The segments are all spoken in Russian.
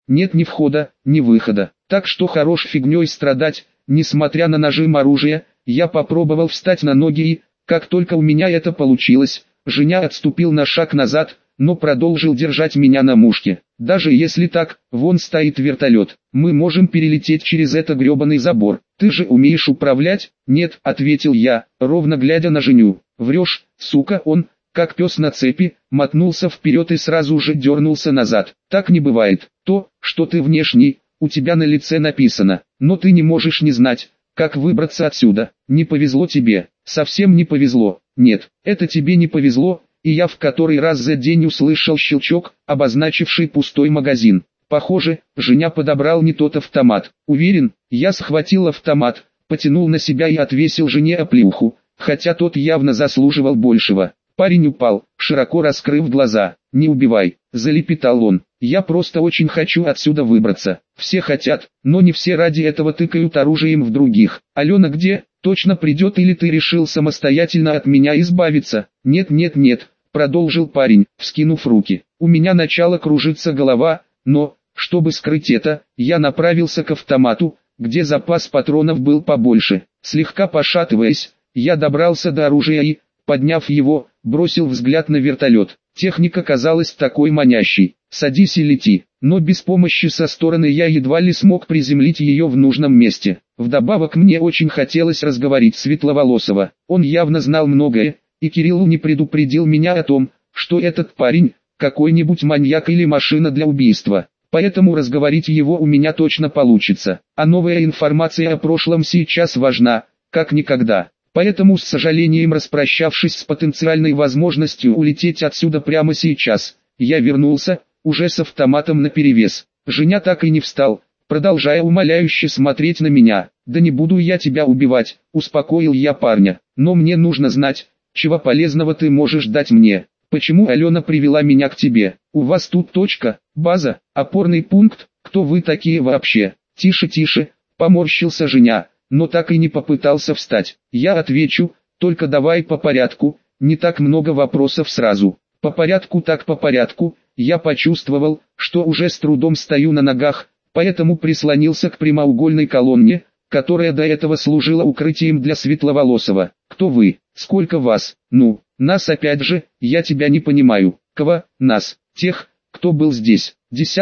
нет ни входа, ни выхода. Так что хорош фигней страдать, несмотря на нажим оружия. Я попробовал встать на ноги и, как только у меня это получилось, Женя отступил на шаг назад, но продолжил держать меня на мушке. Даже если так, вон стоит вертолет, мы можем перелететь через этот гребаный забор. Ты же умеешь управлять? Нет, ответил я, ровно глядя на Женю. Врешь, сука, он, как пес на цепи, мотнулся вперед и сразу же дернулся назад. Так не бывает. То, что ты внешний, у тебя на лице написано, но ты не можешь не знать, как выбраться отсюда. Не повезло тебе, совсем не повезло. Нет, это тебе не повезло, и я в который раз за день услышал щелчок, обозначивший пустой магазин. Похоже, Женя подобрал не тот автомат. Уверен, я схватил автомат, потянул на себя и отвесил Жене оплеуху, хотя тот явно заслуживал большего. Парень упал, широко раскрыв глаза. «Не убивай», – залепетал он. «Я просто очень хочу отсюда выбраться. Все хотят, но не все ради этого тыкают оружием в других. Алена где? Точно придет или ты решил самостоятельно от меня избавиться?» «Нет», – продолжил парень, вскинув руки. «У меня начала кружиться голова, но, чтобы скрыть это, я направился к автомату, где запас патронов был побольше. Слегка пошатываясь, я добрался до оружия и, подняв его, бросил взгляд на вертолет. Техника казалась такой манящей. «Садись и лети», но без помощи со стороны я едва ли смог приземлить ее в нужном месте. Вдобавок мне очень хотелось разговорить Светловолосова. Он явно знал многое, и Кириллу не предупредил меня о том, что этот парень – какой-нибудь маньяк или машина для убийства. Поэтому разговорить его у меня точно получится. А новая информация о прошлом сейчас важна, как никогда. Поэтому с сожалением распрощавшись с потенциальной возможностью улететь отсюда прямо сейчас, я вернулся, уже с автоматом наперевес. Женя так и не встал, продолжая умоляюще смотреть на меня. «Да не буду я тебя убивать», – успокоил я парня. «Но мне нужно знать, чего полезного ты можешь дать мне. Почему Алена привела меня к тебе? У вас тут точка, база, опорный пункт, кто вы такие вообще?» «Тише», – поморщился Женя, но так и не попытался встать. «Я отвечу, только давай по порядку, не так много вопросов сразу». «По порядку так по порядку». Я почувствовал, что уже с трудом стою на ногах, поэтому прислонился к прямоугольной колонне, которая до этого служила укрытием для Светловолосова. «Кто вы? Сколько вас?» «Ну, нас опять же, я тебя не понимаю». «Кого? Нас? Тех, кто был здесь?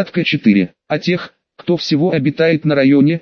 4 А тех, кто всего обитает на районе,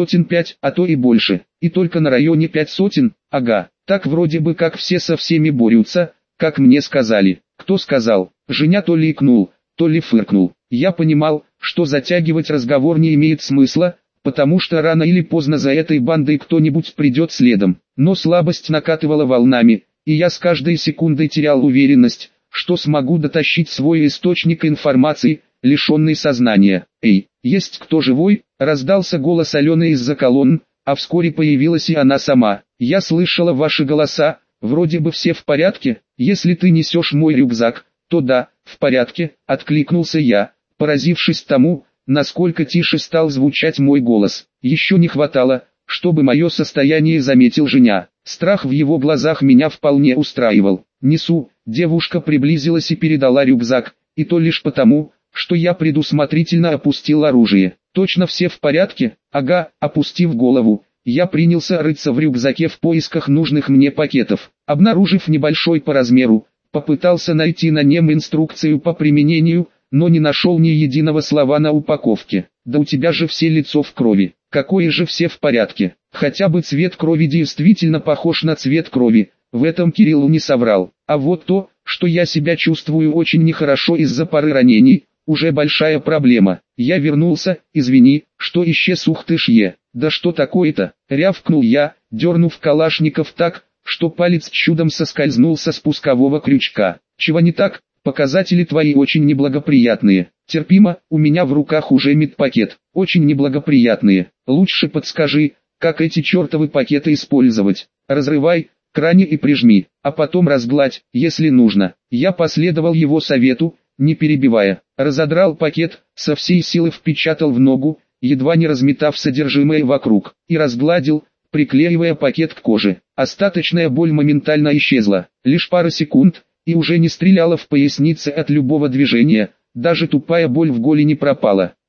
5 а то и больше. И только на районе 5 сотен, ага. Так вроде бы как все со всеми борются, как мне сказали». «Кто сказал?» Женя то ли икнул, то ли фыркнул. Я понимал, что затягивать разговор не имеет смысла, потому что рано или поздно за этой бандой кто-нибудь придет следом. Но слабость накатывала волнами, и я с каждой секундой терял уверенность, что смогу дотащить свой источник информации, лишенный сознания. «Эй, есть кто живой?» – раздался голос Алены из-за колонн, а вскоре появилась и она сама. «Я слышала ваши голоса, вроде бы все в порядке, если ты несешь мой рюкзак, то да, в порядке», – откликнулся я, поразившись тому, насколько тише стал звучать мой голос. Еще не хватало, чтобы мое состояние заметил Женя. Страх в его глазах меня вполне устраивал. «Несу», девушка приблизилась и передала рюкзак, и то лишь потому, что я предусмотрительно опустил оружие. «Точно все в порядке?» «Ага», опустив голову, я принялся рыться в рюкзаке в поисках нужных мне пакетов. Обнаружив небольшой по размеру, попытался найти на нем инструкцию по применению, но не нашел ни единого слова на упаковке. «Да у тебя же все лицо в крови». «Какое же все в порядке? Хотя бы цвет крови действительно похож на цвет крови», в этом Кириллу не соврал. А вот то, что я себя чувствую очень нехорошо из-за пары ранений, уже большая проблема. Я вернулся, извини, что исчез, ух ты ж е. «Да что такое-то?» — рявкнул я, дернув калашников так, что палец чудом соскользнул со спускового крючка. «Чего не так? Показатели твои очень неблагоприятные». «Терпимо, у меня в руках уже медпакет». «Очень неблагоприятные. Лучше подскажи, как эти чертовы пакеты использовать». «Разрывай, крани и прижми, а потом разгладь, если нужно». Я последовал его совету, не перебивая. Разодрал пакет, со всей силы впечатал в ногу, едва не разметав содержимое вокруг, и разгладил, приклеивая пакет к коже. Остаточная боль моментально исчезла. Лишь пара секунд, и уже не стреляла в пояснице от любого движения, даже тупая боль в голени пропала.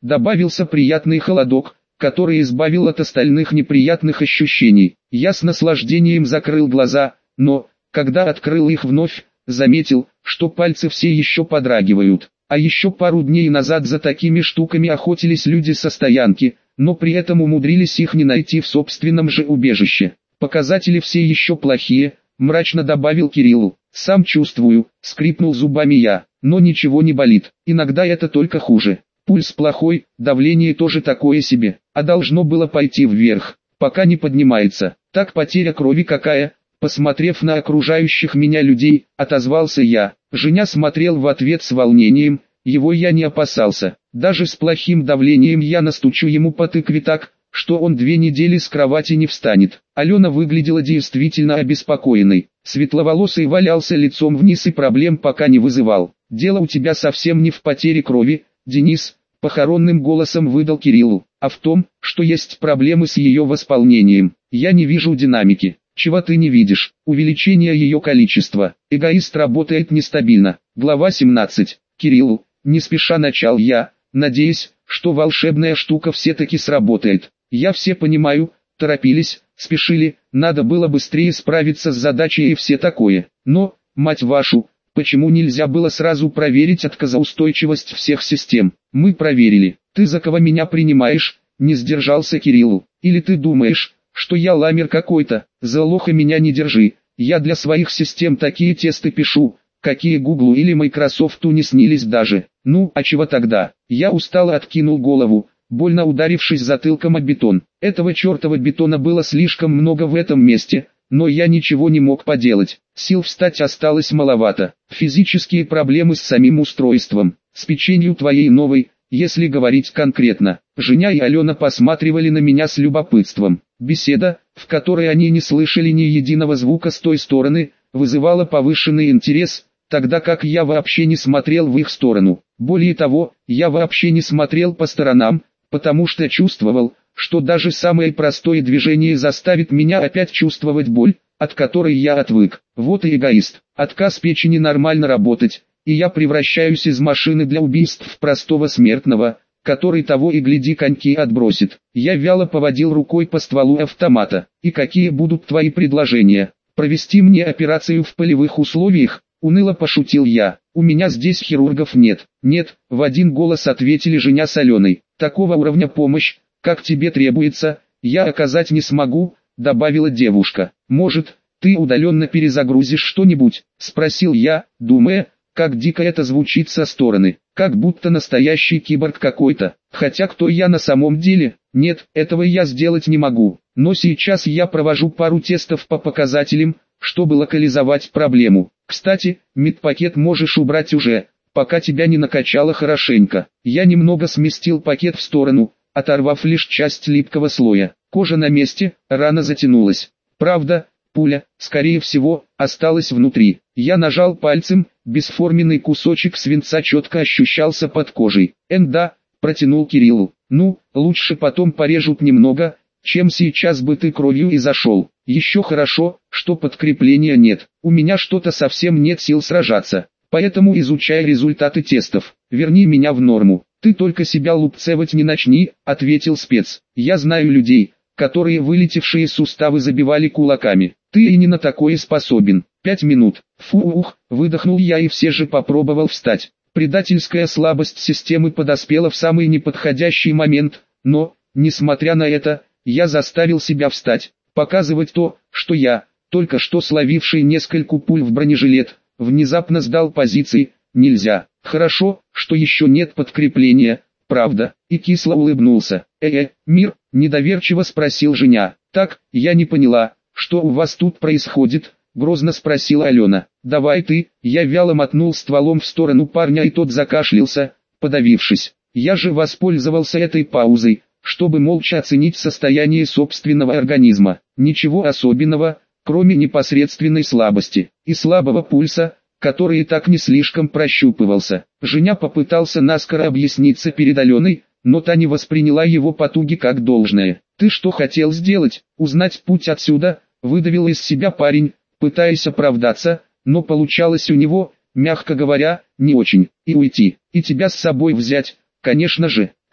добавился приятный холодок, который избавил от остальных неприятных ощущений. Я с наслаждением закрыл глаза, но, когда открыл их вновь, заметил, что пальцы все еще подрагивают. А еще пару дней назад за такими штуками охотились люди со стоянки, но при этом умудрились их не найти в собственном же убежище. Показатели все еще плохие, мрачно добавил Кириллу. Сам чувствую, скрипнул зубами я, но ничего не болит, иногда это только хуже. Пульс плохой, давление тоже такое себе, а должно было пойти вверх, пока не поднимается. Так потеря крови какая? Посмотрев на окружающих меня людей, отозвался я. Женя смотрел в ответ с волнением, его я не опасался. Даже с плохим давлением я настучу ему по тыкве так, что он 2 недели с кровати не встанет. Алена выглядела действительно обеспокоенной. Светловолосый валялся лицом вниз и проблем пока не вызывал. «Дело у тебя совсем не в потере крови, Денис», — похоронным голосом выдал Кириллу, «а в том, что есть проблемы с ее восполнением. Я не вижу динамики». «Чего ты не видишь? Увеличение ее количества. Эгоист работает нестабильно». Глава 17. Кириллу, не спеша начал я, надеясь, что волшебная штука все-таки сработает. Я все понимаю, торопились, спешили, надо было быстрее справиться с задачей и все такое. Но, мать вашу, почему нельзя было сразу проверить отказоустойчивость всех систем? Мы проверили. Ты за кого меня принимаешь? Не сдержался Кириллу. Или ты думаешь, что я ламер какой-то? За лоха меня не держи. Я для своих систем такие тесты пишу, какие Гуглу или Майкрософту не снились даже. Ну, а чего тогда? Я устало откинул голову, больно ударившись затылком о бетон. Этого чертова бетона было слишком много в этом месте, но я ничего не мог поделать. Сил встать осталось маловато. Физические проблемы с самим устройством, с печенью твоей новой, если говорить конкретно. Женя и Алена посматривали на меня с любопытством. Беседа, в которой они не слышали ни единого звука с той стороны, вызывала повышенный интерес, тогда как я вообще не смотрел в их сторону. Более того, я вообще не смотрел по сторонам, потому что чувствовал, что даже самое простое движение заставит меня опять чувствовать боль, от которой я отвык. Вот и эгоист. Отказ печени нормально работать, и я превращаюсь из машины для убийств в простого смертного, который того и гляди коньки отбросит. Я вяло поводил рукой по стволу автомата. И какие будут твои предложения? Провести мне операцию в полевых условиях? Уныло пошутил я. У меня здесь хирургов нет. Нет, в один голос ответили Женя с Аленой. Такого уровня помощь, как тебе требуется, я оказать не смогу, добавила девушка. Может, ты удаленно перезагрузишь что-нибудь? Спросил я, думая, как дико это звучит со стороны, как будто настоящий киборг какой-то. Хотя кто я на самом деле? Нет, этого я сделать не могу. Но сейчас я провожу пару тестов по показателям, чтобы локализовать проблему. Кстати, медпакет можешь убрать уже, пока тебя не накачало хорошенько. Я немного сместил пакет в сторону, оторвав лишь часть липкого слоя. Кожа на месте, рана затянулась. Правда, пуля, скорее всего, осталась внутри. Я нажал пальцем, бесформенный кусочек свинца четко ощущался под кожей. Да, протянул Кириллу. Ну, лучше потом порежут немного, чем сейчас бы ты кровью и зашел. Еще хорошо, что подкрепления нет. У меня что-то совсем нет сил сражаться. Поэтому изучай результаты тестов. Верни меня в норму. Ты только себя лупцевать не начни, ответил спец. Я знаю людей, которые вылетевшие суставы забивали кулаками. Ты и не на такое способен. 5 минут. Фух, выдохнул я и все же попробовал встать. Предательская слабость системы подоспела в самый неподходящий момент, но, несмотря на это, я заставил себя встать. Показывать то, что я, только что словивший несколько пуль в бронежилет, внезапно сдал позиции, нельзя. Хорошо, что еще нет подкрепления, правда, и кисло улыбнулся. Мир, недоверчиво спросил Женя. Так, я не поняла, что у вас тут происходит, грозно спросила Алена. Давай ты, я вяло мотнул стволом в сторону парня и тот закашлялся, подавившись. Я же воспользовался этой паузой, чтобы молча оценить состояние собственного организма. Ничего особенного, кроме непосредственной слабости и слабого пульса, который и так не слишком прощупывался. Женя попытался наскоро объясниться перед Аленой, но та не восприняла его потуги как должное. «Ты что хотел сделать? Узнать путь отсюда?» — выдавил из себя парень, пытаясь оправдаться, но получалось у него, мягко говоря, не очень. «И уйти, и тебя с собой взять, конечно же».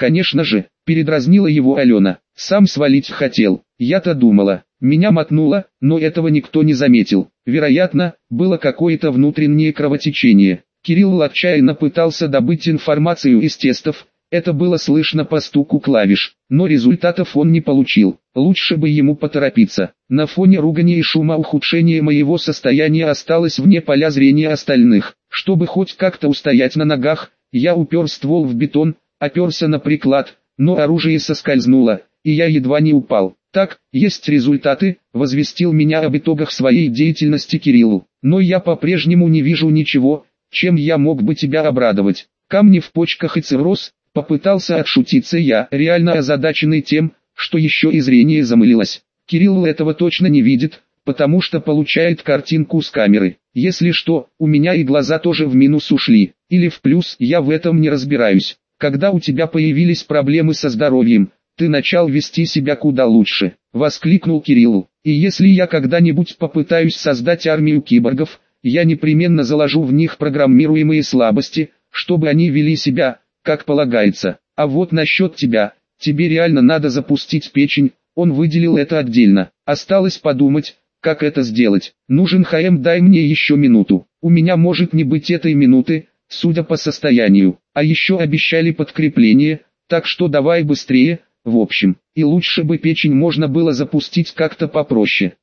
Конечно же, передразнила его Алена. Сам свалить хотел. Я-то думала. Меня мотнуло, но этого никто не заметил. Вероятно, было какое-то внутреннее кровотечение. Кирилл отчаянно пытался добыть информацию из тестов. Это было слышно по стуку клавиш, но результатов он не получил. Лучше бы ему поторопиться. На фоне ругани и шума ухудшение моего состояния осталось вне поля зрения остальных. Чтобы хоть как-то устоять на ногах, я упер ствол в бетон, оперся на приклад, но оружие соскользнуло, и я едва не упал. Так, есть результаты, возвестил меня об итогах своей деятельности Кириллу. Но я по-прежнему не вижу ничего, чем я мог бы тебя обрадовать. Камни в почках и цирроз. Попытался отшутиться я, реально озадаченный тем, что еще и зрение замылилось. Кирилл этого точно не видит, потому что получает картинку с камеры. Если что, у меня и глаза тоже в минус ушли, или в плюс, я в этом не разбираюсь. Когда у тебя появились проблемы со здоровьем, ты начал вести себя куда лучше, воскликнул Кирилл. И если я когда-нибудь попытаюсь создать армию киборгов, я непременно заложу в них программируемые слабости, чтобы они вели себя как полагается. А вот насчет тебя, тебе реально надо запустить печень, он выделил это отдельно. Осталось подумать, как это сделать. Нужен ХМ, дай мне еще минуту. У меня может не быть этой минуты, судя по состоянию. А еще обещали подкрепление, так что давай быстрее. В общем, и лучше бы печень можно было запустить как-то попроще.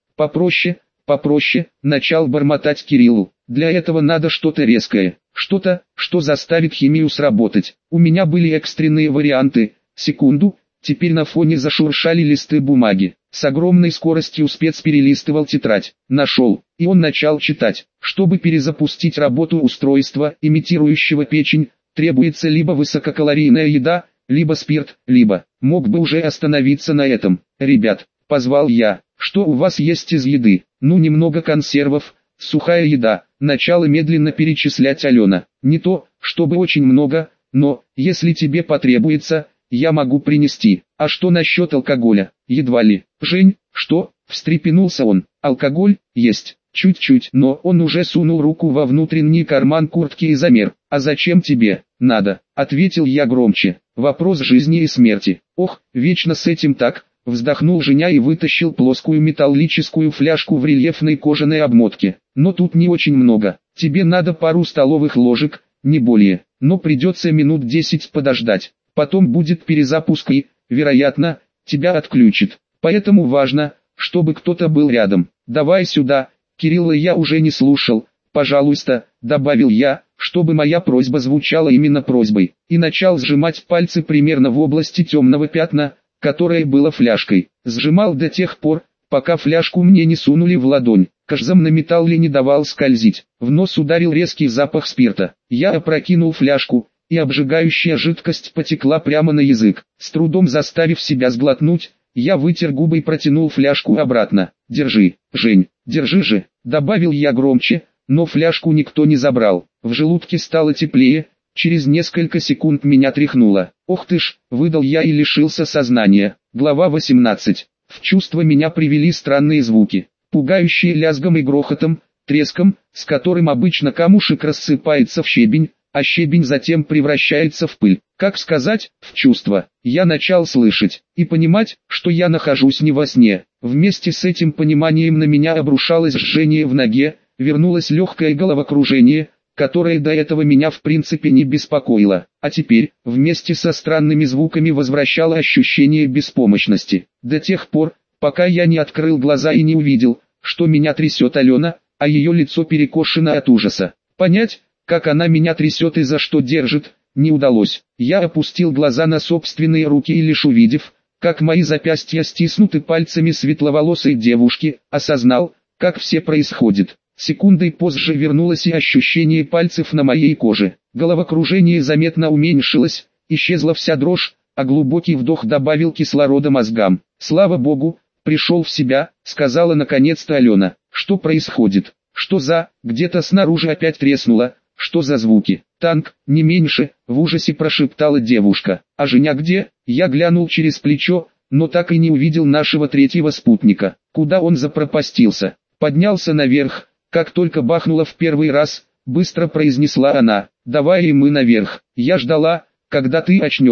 Попроще, начал бормотать Кириллу. Для этого надо что-то резкое. Что-то, что заставит химию сработать. У меня были экстренные варианты. Секунду, теперь на фоне зашуршали листы бумаги. С огромной скоростью спец перелистывал тетрадь. Нашел, и он начал читать. Чтобы перезапустить работу устройства, имитирующего печень, требуется либо высококалорийная еда, либо спирт, либо... Мог бы уже остановиться на этом. Ребят, позвал я, что у вас есть из еды? Ну, немного консервов, сухая еда. Начала медленно перечислять Алена. Не то, чтобы очень много, но, если тебе потребуется, я могу принести. А что насчет алкоголя? Едва ли. Жень, что? Встрепенулся он. Алкоголь? Есть. Чуть-чуть, но он уже сунул руку во внутренний карман куртки и замер. А зачем тебе? Надо, ответил я громче. Вопрос жизни и смерти. Ох, вечно с этим так. Вздохнул Женя и вытащил плоскую металлическую фляжку в рельефной кожаной обмотке. Но тут не очень много. Тебе надо пару столовых ложек, не более. Но придется минут 10 подождать. Потом будет перезапуск и, вероятно, тебя отключит. Поэтому важно, чтобы кто-то был рядом. Давай сюда. Кирилла я уже не слушал. Пожалуйста, добавил я, чтобы моя просьба звучала именно просьбой. И начал сжимать пальцы примерно в области темного пятна, которое было фляжкой. Сжимал до тех пор, пока фляжку мне не сунули в ладонь. Кожзам на металле не давал скользить. В нос ударил резкий запах спирта. Я опрокинул фляжку, и обжигающая жидкость потекла прямо на язык. С трудом заставив себя сглотнуть, я вытер губы и протянул фляжку обратно. «Держи, Жень, держи же», — добавил я громче, но фляжку никто не забрал. В желудке стало теплее. Через несколько секунд меня тряхнуло. «Ох ты ж!» — выдал я и лишился сознания. Глава 18. В чувство меня привели странные звуки, пугающие лязгом и грохотом, треском, с которым обычно камушек рассыпается в щебень, а щебень затем превращается в пыль. Как сказать, в чувство. Я начал слышать и понимать, что я нахожусь не во сне. Вместе с этим пониманием на меня обрушалось жжение в ноге, вернулось легкое головокружение, которое до этого меня в принципе не беспокоило, а теперь, вместе со странными звуками возвращало ощущение беспомощности. До тех пор, пока я не открыл глаза и не увидел, что меня трясет Алена, а ее лицо перекошено от ужаса. Понять, как она меня трясет и за что держит, не удалось. Я опустил глаза на собственные руки и лишь увидев, как мои запястья стиснуты пальцами светловолосой девушки, осознал, как все происходит. Секундой позже вернулось и ощущение пальцев на моей коже. Головокружение заметно уменьшилось, исчезла вся дрожь, а глубокий вдох добавил кислорода мозгам. «Слава Богу, пришел в себя», — сказала наконец-то Алена. «Что происходит? Что за...» Где-то снаружи опять треснуло. «Что за звуки?» «Танк, не меньше», — в ужасе прошептала девушка. «А Женя где?» Я глянул через плечо, но так и не увидел нашего третьего спутника. Куда он запропастился? Поднялся наверх. Как только бахнуло в первый раз, быстро произнесла она. «Давай и мы наверх. Я ждала, когда ты очнешься».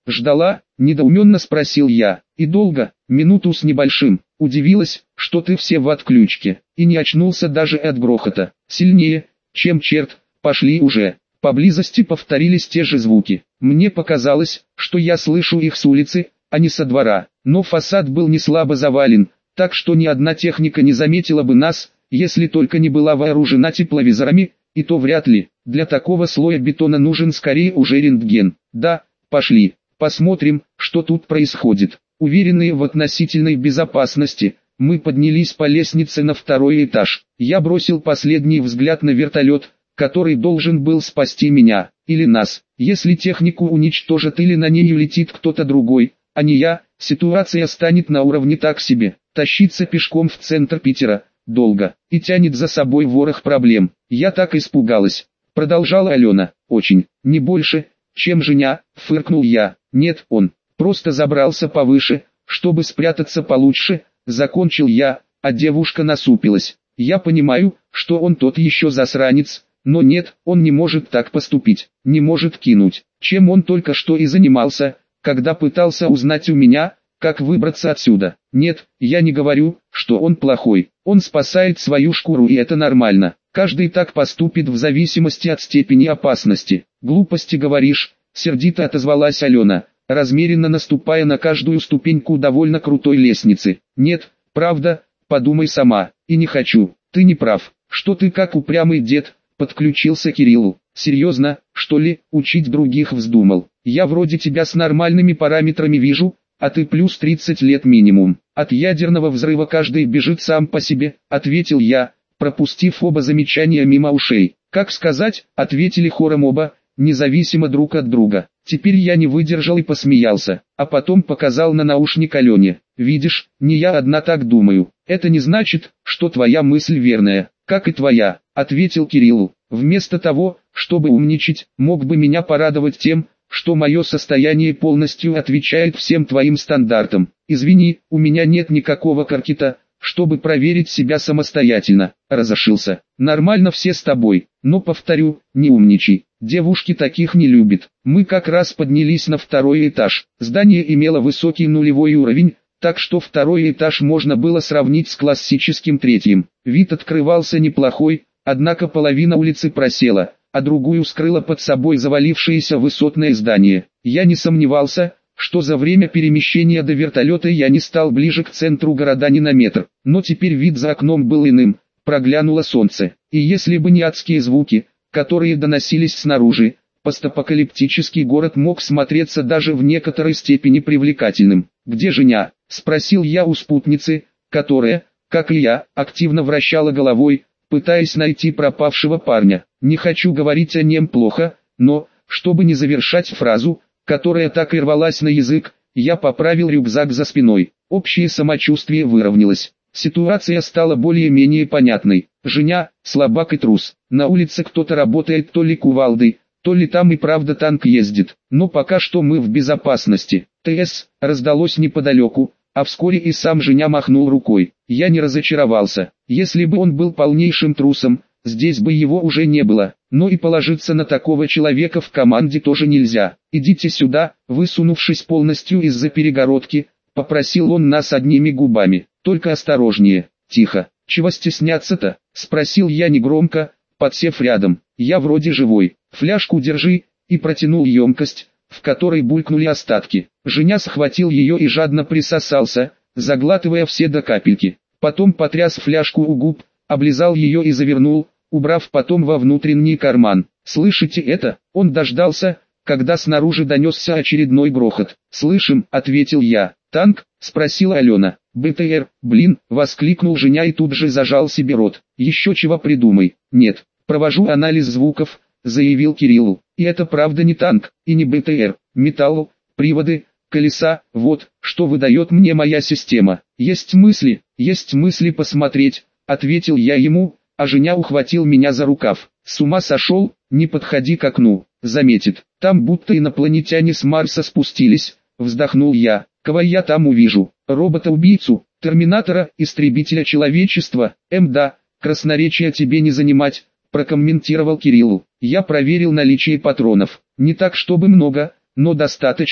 Ждала? Недоуменно спросил я. И долго? Минуту с небольшим. Удивилась, что ты все в отключке. И не очнулся даже от грохота. Сильнее, чем черт, пошли уже. Поблизости повторились те же звуки. Мне показалось, что я слышу их с улицы, а не со двора. Но фасад был не слабо завален, так что ни одна техника не заметила бы нас, если только не была вооружена тепловизорами, и то вряд ли. Для такого слоя бетона нужен скорее уже рентген. Да, пошли, посмотрим, что тут происходит. Уверенные в относительной безопасности, мы поднялись по лестнице на второй этаж. Я бросил последний взгляд на вертолет, который должен был спасти меня, или нас. Если технику уничтожат или на ней улетит кто-то другой, а не я, ситуация станет на уровне так себе. Тащиться пешком в центр Питера долго и тянет за собой ворох проблем. Я так испугалась. Продолжала Алена. Очень, не больше, чем Женя, фыркнул я. Нет, он просто забрался повыше, чтобы спрятаться получше, закончил я, а девушка насупилась. Я понимаю, что он тот еще засранец, но нет, он не может так поступить, не может кинуть. Чем он только что и занимался, когда пытался узнать у меня, как выбраться отсюда. Нет, я не говорю, что он плохой. Он спасает свою шкуру, и это нормально. Каждый так поступит в зависимости от степени опасности. Глупости говоришь, сердито отозвалась Алена, размеренно наступая на каждую ступеньку довольно крутой лестницы. Нет, правда, подумай сама. И не хочу. Ты не прав. Что ты как упрямый дед, подключился Кирилл. Серьезно, что ли, учить других вздумал? Я вроде тебя с нормальными параметрами вижу, а ты плюс 30 лет минимум. От ядерного взрыва каждый бежит сам по себе, ответил я, пропустив оба замечания мимо ушей. Как сказать, ответили хором оба, независимо друг от друга. Теперь я не выдержал и посмеялся, а потом показал на наушник Алене. Видишь, не я одна так думаю. Это не значит, что твоя мысль верная, как и твоя, ответил Кирилл. Вместо того, чтобы умничать, мог бы меня порадовать тем, что мое состояние полностью отвечает всем твоим стандартам. Извини, у меня нет никакого каркета, чтобы проверить себя самостоятельно. Разошился. Нормально все с тобой, но повторю, не умничай. Девушки таких не любят. Мы как раз поднялись на второй этаж. Здание имело высокий нулевой уровень, так что второй этаж можно было сравнить с классическим третьим. Вид открывался неплохой, однако половина улицы просела, а другую скрыло под собой завалившееся высотное здание. Я не сомневался, что за время перемещения до вертолета я не стал ближе к центру города ни на метр. Но теперь вид за окном был иным, проглянуло солнце. И если бы не адские звуки, которые доносились снаружи, постапокалиптический город мог смотреться даже в некоторой степени привлекательным. «Где Женя?» – спросил я у спутницы, которая, как и я, активно вращала головой, пытаясь найти пропавшего парня. Не хочу говорить о нем плохо, но, чтобы не завершать фразу, которая так и рвалась на язык, я поправил рюкзак за спиной. Общее самочувствие выровнялось. Ситуация стала более-менее понятной. Женя, слабак и трус. На улице кто-то работает то ли кувалдой, то ли там и правда танк ездит. Но пока что мы в безопасности. ТС раздалось неподалеку, а вскоре и сам Женя махнул рукой. Я не разочаровался. Если бы он был полнейшим трусом, здесь бы его уже не было. Но и положиться на такого человека в команде тоже нельзя. «Идите сюда», высунувшись полностью из-за перегородки, попросил он нас одними губами. «Только осторожнее, тихо. Чего стесняться-то?» спросил я негромко, подсев рядом. «Я вроде живой. Фляжку держи», и протянул емкость, в которой булькнули остатки. Женя схватил ее и жадно присосался, заглатывая все до капельки. Потом потряс фляжку у губ, облизал ее и завернул, убрав потом во внутренний карман. «Слышите это?» Он дождался, когда снаружи донесся очередной грохот. «Слышим», — ответил я. «Танк?» — спросила Алена. «БТР, блин!» — воскликнул Женя и тут же зажал себе рот. «Еще чего придумай». «Нет, провожу анализ звуков», — заявил Кирилл. «И это правда не танк, и не БТР. Металл, приводы, колеса, вот, что выдает мне моя система. Есть мысли посмотреть», — ответил я ему, а Женя ухватил меня за рукав. «С ума сошел? Не подходи к окну, заметит. Там будто инопланетяне с Марса спустились», — вздохнул я. «Кого я там увижу? Робота-убийцу, терминатора, истребителя человечества? Да, красноречия тебе не занимать», — прокомментировал Кирилл. Я проверил наличие патронов. Не так чтобы много, но достаточно,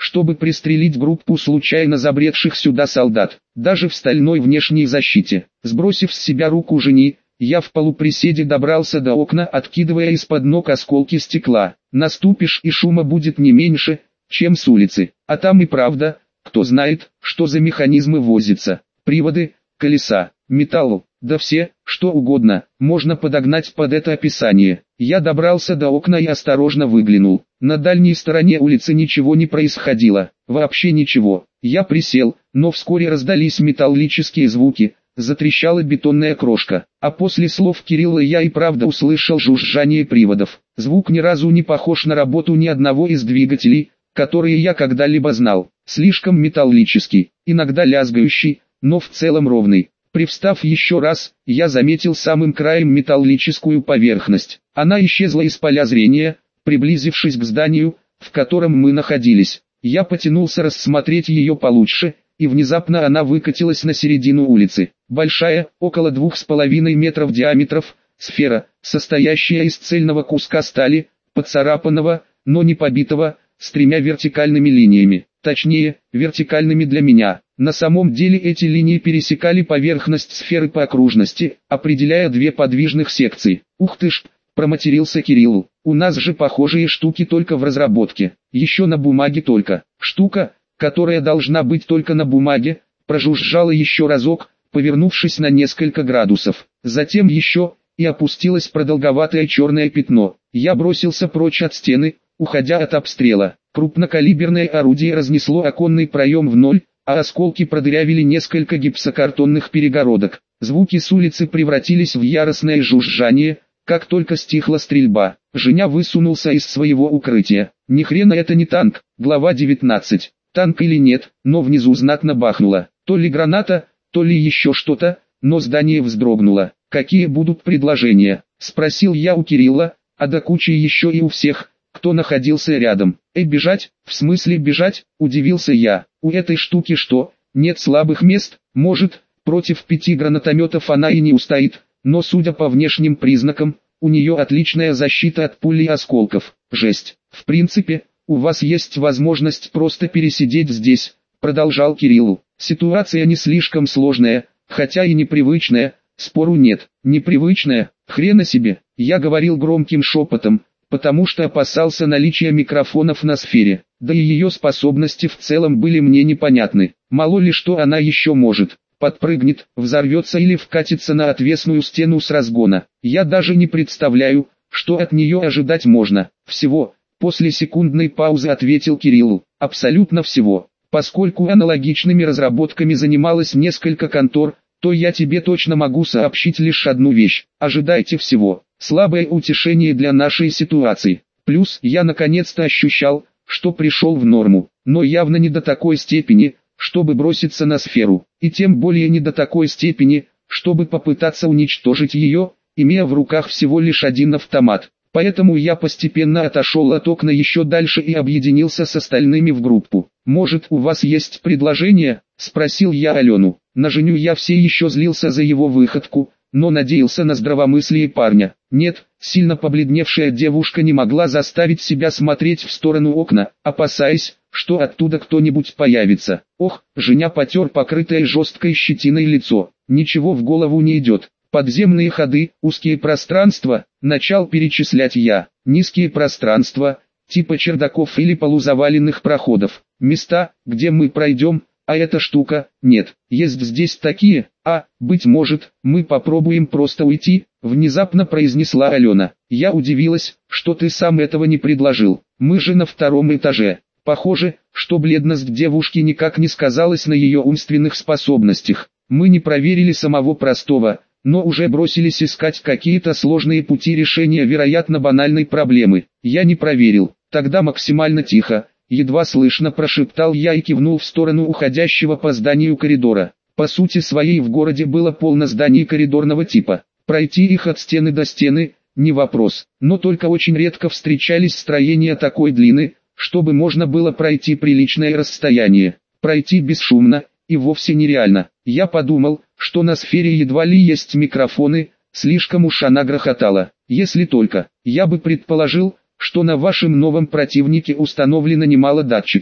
чтобы пристрелить группу случайно забредших сюда солдат. Даже в стальной внешней защите, сбросив с себя руку жени, я в полуприседе добрался до окна, откидывая из-под ног осколки стекла. Наступишь, и шума будет не меньше, чем с улицы. А там и правда, кто знает, что за механизмы возятся. Приводы, колеса, металлу, да все, что угодно, можно подогнать под это описание. Я добрался до окна и осторожно выглянул. На дальней стороне улицы ничего не происходило, вообще ничего. Я присел, но вскоре раздались металлические звуки, затрещала бетонная крошка. А после слов Кирилла я и правда услышал жужжание приводов. Звук ни разу не похож на работу ни одного из двигателей, которые я когда-либо знал. Слишком металлический, иногда лязгающий, но в целом ровный. Привстав еще раз, я заметил самым краем металлическую поверхность. Она исчезла из поля зрения, приблизившись к зданию, в котором мы находились. Я потянулся рассмотреть ее получше, и внезапно она выкатилась на середину улицы. Большая, около 2,5 метров диаметров, сфера, состоящая из цельного куска стали, поцарапанного, но не побитого, с 3 вертикальными линиями. Точнее, вертикальными для меня. На самом деле эти линии пересекали поверхность сферы по окружности, определяя 2 подвижных секции. «Ух ты ж!» – проматерился Кирилл. «У нас же похожие штуки только в разработке. Еще на бумаге только. Штука, которая должна быть только на бумаге», прожужжала еще разок, повернувшись на несколько градусов. Затем еще, и опустилось продолговатое черное пятно. Я бросился прочь от стены, уходя от обстрела. Крупнокалиберное орудие разнесло оконный проем в ноль, а осколки продырявили несколько гипсокартонных перегородок. Звуки с улицы превратились в яростное жужжание, как только стихла стрельба. Женя высунулся из своего укрытия. Ни хрена это не танк. Глава 19. Танк или нет, но внизу знатно бахнуло. То ли граната, то ли еще что-то, но здание вздрогнуло. «Какие будут предложения?» – спросил я у Кирилла, а до кучи еще и у всех, кто находился рядом. Бежать? В смысле бежать?» – удивился я. «У этой штуки что, нет слабых мест? Может, против 5 гранатометов она и не устоит, но судя по внешним признакам, у нее отличная защита от пуль и осколков. Жесть. В принципе, у вас есть возможность просто пересидеть здесь», – продолжал Кирилл. «Ситуация не слишком сложная, хотя и непривычная, спору нет». «Непривычная? Хрена себе!» – я говорил громким шепотом, потому что опасался наличия микрофонов на сфере, да и ее способности в целом были мне непонятны. Мало ли что она еще может, подпрыгнет, взорвется или вкатится на отвесную стену с разгона. Я даже не представляю, что от нее ожидать можно. «Всего», после секундной паузы ответил Кирилл, «абсолютно всего. Поскольку аналогичными разработками занималось несколько контор, то я тебе точно могу сообщить лишь одну вещь: ожидайте всего». Слабое утешение для нашей ситуации. Плюс я наконец-то ощущал, что пришел в норму, но явно не до такой степени, чтобы броситься на сферу, и тем более не до такой степени, чтобы попытаться уничтожить ее, имея в руках всего лишь один автомат. Поэтому я постепенно отошел от окна еще дальше и объединился с остальными в группу. «Может, у вас есть предложение?» – спросил я Алену. На Женю я все еще злился за его выходку, но надеялся на здравомыслие парня. Нет, сильно побледневшая девушка не могла заставить себя смотреть в сторону окна, опасаясь, что оттуда кто-нибудь появится. «Ох», Женя потер покрытое жесткой щетиной лицо, «ничего в голову не идет. Подземные ходы, узкие пространства», начал перечислять я. «Низкие пространства, типа чердаков или полузаваленных проходов. Места, где мы пройдем, а эта штука, нет, есть здесь такие, быть может, мы попробуем просто уйти», внезапно произнесла Алена. Я удивилась, что ты сам этого не предложил, мы же на 2-м этаже. Похоже, что бледность девушки никак не сказалась на ее умственных способностях. Мы не проверили самого простого, но уже бросились искать какие-то сложные пути решения вероятно банальной проблемы. Я не проверил, тогда максимально тихо, едва слышно прошептал я и кивнул в сторону уходящего по зданию коридора. По сути своей в городе было полно зданий коридорного типа. Пройти их от стены до стены – не вопрос, но только очень редко встречались строения такой длины, чтобы можно было пройти приличное расстояние. Пройти бесшумно и вовсе нереально. Я подумал, что на сфере едва ли есть микрофоны, слишком уж она грохотала. Если только, я бы предположил, что на вашем новом противнике установлено немало датчиков.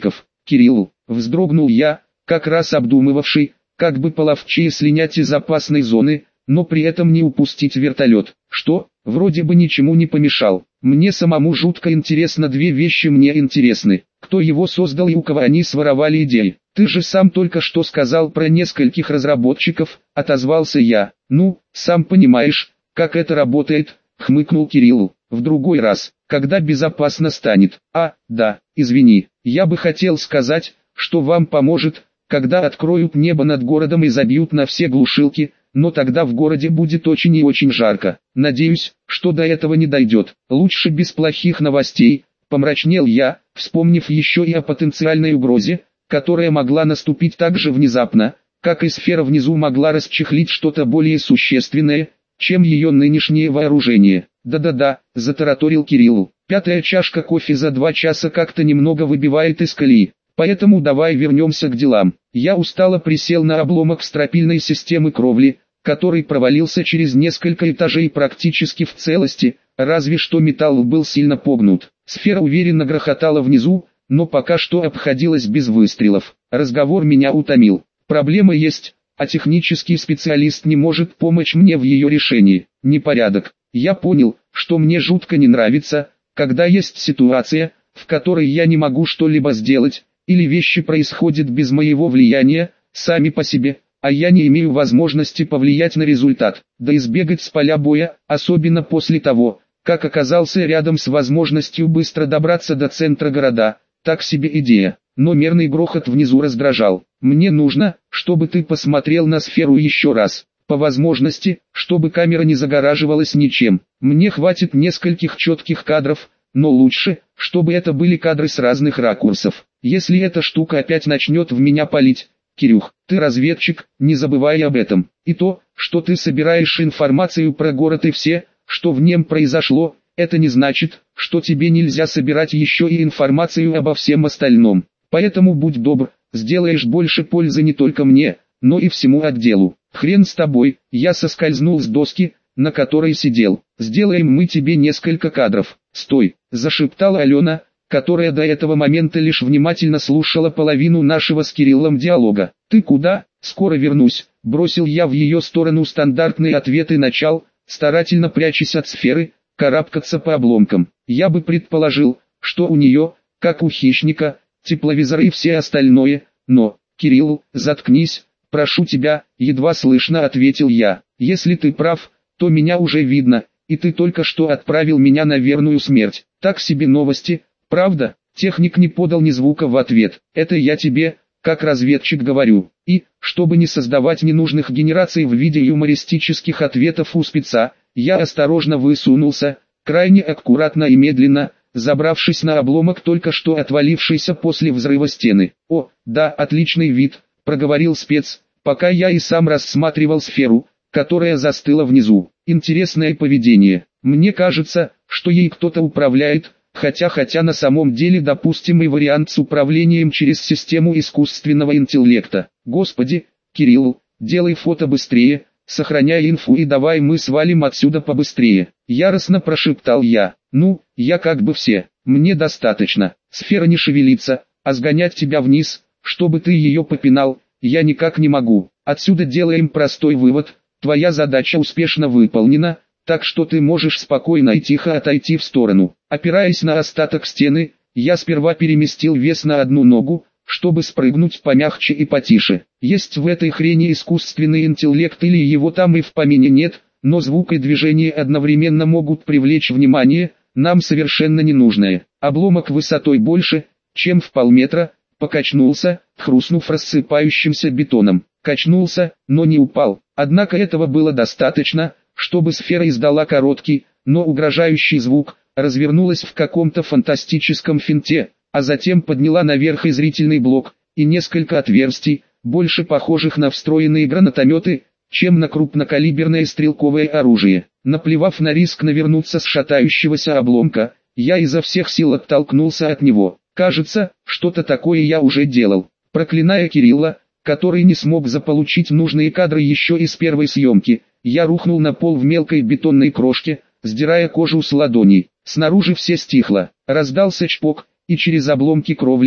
Кириллу, вздрогнул я, как раз обдумывавший, как бы половчее слинять из опасной зоны, но при этом не упустить вертолет, что, вроде бы ничему не помешал. Мне самому жутко интересно, две вещи мне интересны: кто его создал и у кого они своровали идеи. Ты же сам только что сказал про нескольких разработчиков, отозвался я. Ну, сам понимаешь, как это работает, хмыкнул Кирилл. В другой раз, когда безопасно станет. Да, извини, я бы хотел сказать, что вам поможет, когда откроют небо над городом и забьют на все глушилки, но тогда в городе будет очень и очень жарко. Надеюсь, что до этого не дойдет. Лучше без плохих новостей, помрачнел я, вспомнив еще и о потенциальной угрозе, которая могла наступить так же внезапно, как и сфера внизу могла расчехлить что-то более существенное, чем ее нынешнее вооружение. Да-да-да, затараторил Кириллу. Пятая чашка кофе за 2 часа как-то немного выбивает из колеи. Поэтому давай вернемся к делам. Я устало присел на обломок стропильной системы кровли, который провалился через несколько этажей практически в целости, разве что металл был сильно погнут. Сфера уверенно грохотала внизу, но пока что обходилась без выстрелов. Разговор меня утомил. Проблема есть, а технический специалист не может помочь мне в ее решении. Непорядок. Я понял, что мне жутко не нравится, когда есть ситуация, в которой я не могу что-либо сделать, или вещи происходят без моего влияния, сами по себе, а я не имею возможности повлиять на результат, да избегать с поля боя, особенно после того, как оказался рядом с возможностью быстро добраться до центра города. Так себе идея, но мерный грохот внизу раздражал. Мне нужно, чтобы ты посмотрел на сферу еще раз. По возможности, чтобы камера не загораживалась ничем. Мне хватит нескольких четких кадров, но лучше, чтобы это были кадры с разных ракурсов. Если эта штука опять начнет в меня палить, Кирюх, ты разведчик, не забывай об этом. И то, что ты собираешь информацию про город и все, что в нем произошло, это не значит, что тебе нельзя собирать еще и информацию обо всем остальном. Поэтому будь добр, сделаешь больше пользы не только мне, но и всему отделу. Хрен с тобой, я соскользнул с доски, на которой сидел. Сделаем мы тебе несколько кадров. Стой, зашептала Алена, которая до этого момента лишь внимательно слушала половину нашего с Кириллом диалога. Ты куда? Скоро вернусь, бросил я в ее сторону стандартный ответ и начал, старательно прячась от сферы, карабкаться по обломкам. Я бы предположил, что у нее, как у хищника, тепловизоры и все остальное, но, Кирилл, заткнись, прошу тебя, едва слышно ответил я. Если ты прав, то меня уже видно, и ты только что отправил меня на верную смерть. Так себе новости, правда? Техник не подал ни звука в ответ. Это я тебе, как разведчик, говорю. И, чтобы не создавать ненужных генераций в виде юмористических ответов у спеца, я осторожно высунулся, крайне аккуратно и медленно, забравшись на обломок только что отвалившейся после взрыва стены. «О, да, отличный вид», — проговорил спец, пока я и сам рассматривал сферу, которая застыла внизу. «Интересное поведение. Мне кажется, что ей кто-то управляет, хотя на самом деле допустимый вариант с управлением через систему искусственного интеллекта. Господи, Кирилл, делай фото быстрее, сохраняй инфу и давай мы свалим отсюда побыстрее», — яростно прошептал я. «Ну, я как бы все, мне достаточно, сфера не шевелится, а сгонять тебя вниз, чтобы ты ее попинал, я никак не могу. Отсюда делаем простой вывод, твоя задача успешно выполнена, так что ты можешь спокойно и тихо отойти в сторону». Опираясь на остаток стены, я сперва переместил вес на одну ногу, чтобы спрыгнуть помягче и потише. Есть в этой хрени искусственный интеллект или его там и в помине нет, но звук и движение одновременно могут привлечь внимание, нам совершенно ненужное. Обломок высотой больше, чем в полметра, покачнулся, хрустнув рассыпающимся бетоном. Качнулся, но не упал. Однако этого было достаточно, чтобы сфера издала короткий, но угрожающий звук, развернулась в каком-то фантастическом финте, а затем подняла наверх и зрительный блок, и несколько отверстий, больше похожих на встроенные гранатометы, чем на крупнокалиберное стрелковое оружие. Наплевав на риск навернуться с шатающегося обломка, я изо всех сил оттолкнулся от него. Кажется, что-то такое я уже делал. Проклиная Кирилла, который не смог заполучить нужные кадры еще из первой съемки, я рухнул на пол в мелкой бетонной крошке, сдирая кожу с ладоней. Снаружи все стихло. Раздался чпок, и через обломки кровли,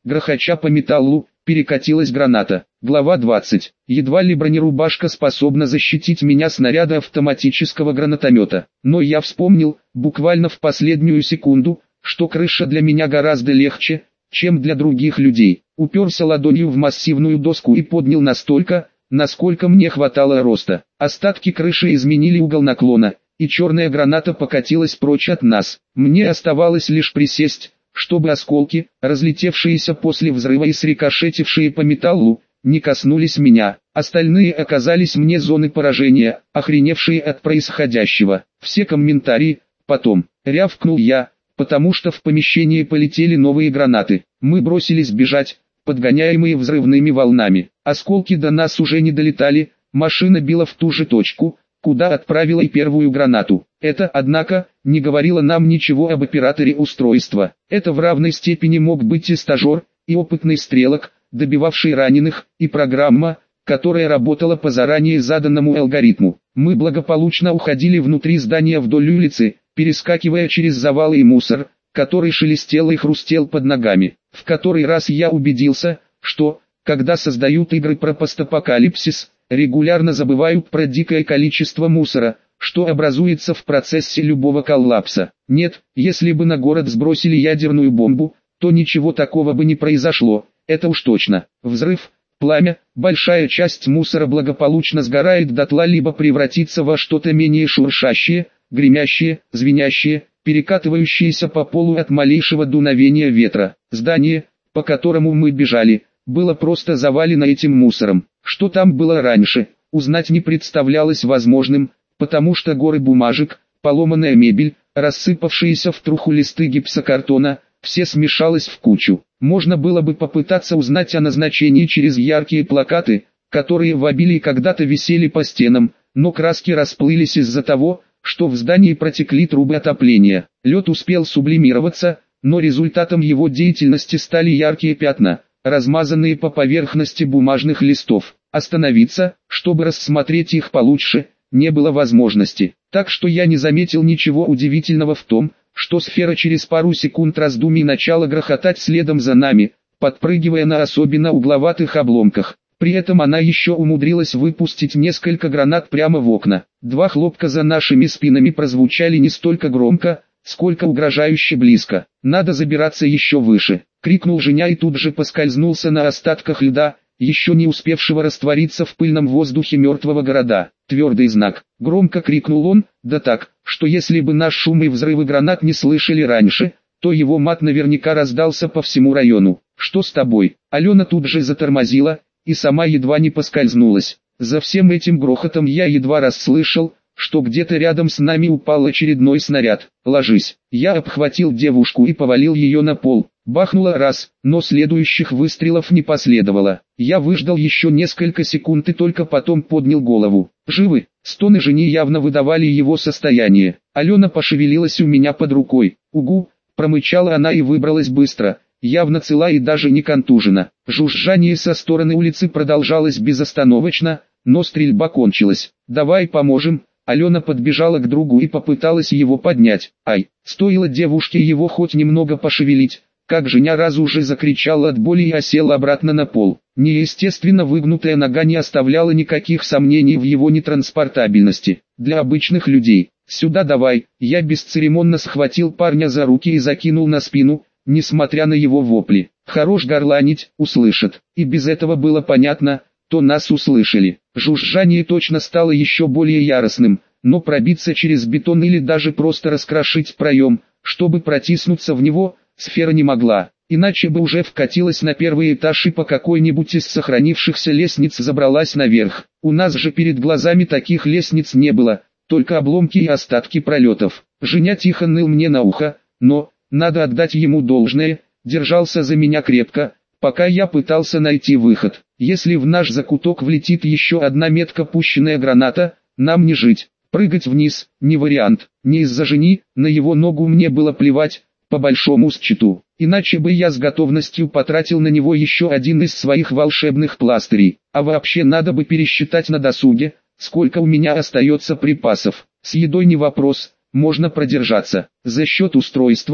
грохоча по металлу, перекатилась граната. Глава 20. Едва ли бронерубашка способна защитить меня снаряда автоматического гранатомета. Но я вспомнил, буквально в последнюю секунду, что крыша для меня гораздо легче, чем для других людей. Уперся ладонью в массивную доску и поднял настолько, насколько мне хватало роста. Остатки крыши изменили угол наклона, и черная граната покатилась прочь от нас. Мне оставалось лишь присесть, чтобы осколки, разлетевшиеся после взрыва и срикошетившие по металлу, не коснулись меня. Остальные оказались вне зоны поражения, охреневшие от происходящего. Все комментарии, потом, рявкнул я, потому что в помещении полетели новые гранаты. Мы бросились бежать, подгоняемые взрывными волнами. Осколки до нас уже не долетали, машина била в ту же точку, куда отправила и первую гранату. Это, однако, не говорило нам ничего об операторе устройства. Это в равной степени мог быть и стажер, и опытный стрелок, добивавший раненых, и программа, которая работала по заранее заданному алгоритму. Мы благополучно уходили внутри здания вдоль улицы, перескакивая через завалы и мусор, который шелестел и хрустел под ногами. В который раз я убедился, что, когда создают игры про постапокалипсис, регулярно забывают про дикое количество мусора, что образуется в процессе любого коллапса. Нет, если бы на город сбросили ядерную бомбу, то ничего такого бы не произошло, это уж точно. Взрыв, пламя, большая часть мусора благополучно сгорает дотла либо превратится во что-то менее шуршащее, гремящее, звенящее, перекатывающееся по полу от малейшего дуновения ветра. Здание, по которому мы бежали, было просто завалено этим мусором. Что там было раньше, узнать не представлялось возможным, потому что горы бумажек, поломанная мебель, рассыпавшиеся в труху листы гипсокартона, все смешалось в кучу. Можно было бы попытаться узнать о назначении через яркие плакаты, которые в обилии когда-то висели по стенам, но краски расплылись из-за того, что в здании протекли трубы отопления. Лед успел сублимироваться, но результатом его деятельности стали яркие пятна, размазанные по поверхности бумажных листов. Остановиться, чтобы рассмотреть их получше, не было возможности. Так что я не заметил ничего удивительного в том, что сфера через пару секунд раздумий начала грохотать следом за нами, подпрыгивая на особенно угловатых обломках. При этом она еще умудрилась выпустить несколько гранат прямо в окна. Два хлопка за нашими спинами прозвучали не столько громко, сколько угрожающе близко. «Надо забираться еще выше!» — крикнул Женя и тут же поскользнулся на остатках льда, еще не успевшего раствориться в пыльном воздухе мертвого города. «Твердый знак!» — громко крикнул он, да так, что если бы наш шум и взрывы гранат не слышали раньше, то его мат наверняка раздался по всему району. «Что с тобой?» Алена тут же затормозила, и сама едва не поскользнулась. За всем этим грохотом я едва расслышал, что где-то рядом с нами упал очередной снаряд. «Ложись!» Я обхватил девушку и повалил ее на пол. Бахнуло раз, но следующих выстрелов не последовало. Я выждал еще несколько секунд и только потом поднял голову. «Живы?» Стоны Жени явно выдавали его состояние. Алена пошевелилась у меня под рукой. «Угу!» промычала она и выбралась быстро, явно цела и даже не контужена. Жужжание со стороны улицы продолжалось безостановочно, но стрельба кончилась. «Давай поможем!» Алена подбежала к другу и попыталась его поднять. «Ай!» Стоило девушке его хоть немного пошевелить, как Женя разу уже закричала от боли и осела обратно на пол. Неестественно выгнутая нога не оставляла никаких сомнений в его нетранспортабельности. Для обычных людей. «Сюда давай!» Я бесцеремонно схватил парня за руки и закинул на спину, несмотря на его вопли. «Хорош горланить, услышат». И без этого было понятно, то нас услышали. Жужжание точно стало еще более яростным, но пробиться через бетон или даже просто раскрошить проем, чтобы протиснуться в него, сфера не могла. Иначе бы уже вкатилась на первый этаж и по какой-нибудь из сохранившихся лестниц забралась наверх. У нас же перед глазами таких лестниц не было, только обломки и остатки пролетов. Женя тихо ныл мне на ухо, но, надо отдать ему должное, держался за меня крепко, пока я пытался найти выход. Если в наш закуток влетит еще одна метко пущенная граната, нам не жить. Прыгать вниз, не вариант. Не из-за Жени, на его ногу мне было плевать, по большому счету. Иначе бы я с готовностью потратил на него еще один из своих волшебных пластырей. А вообще надо бы пересчитать на досуге, сколько у меня остается припасов. С едой не вопрос, можно продержаться. За счет устройства,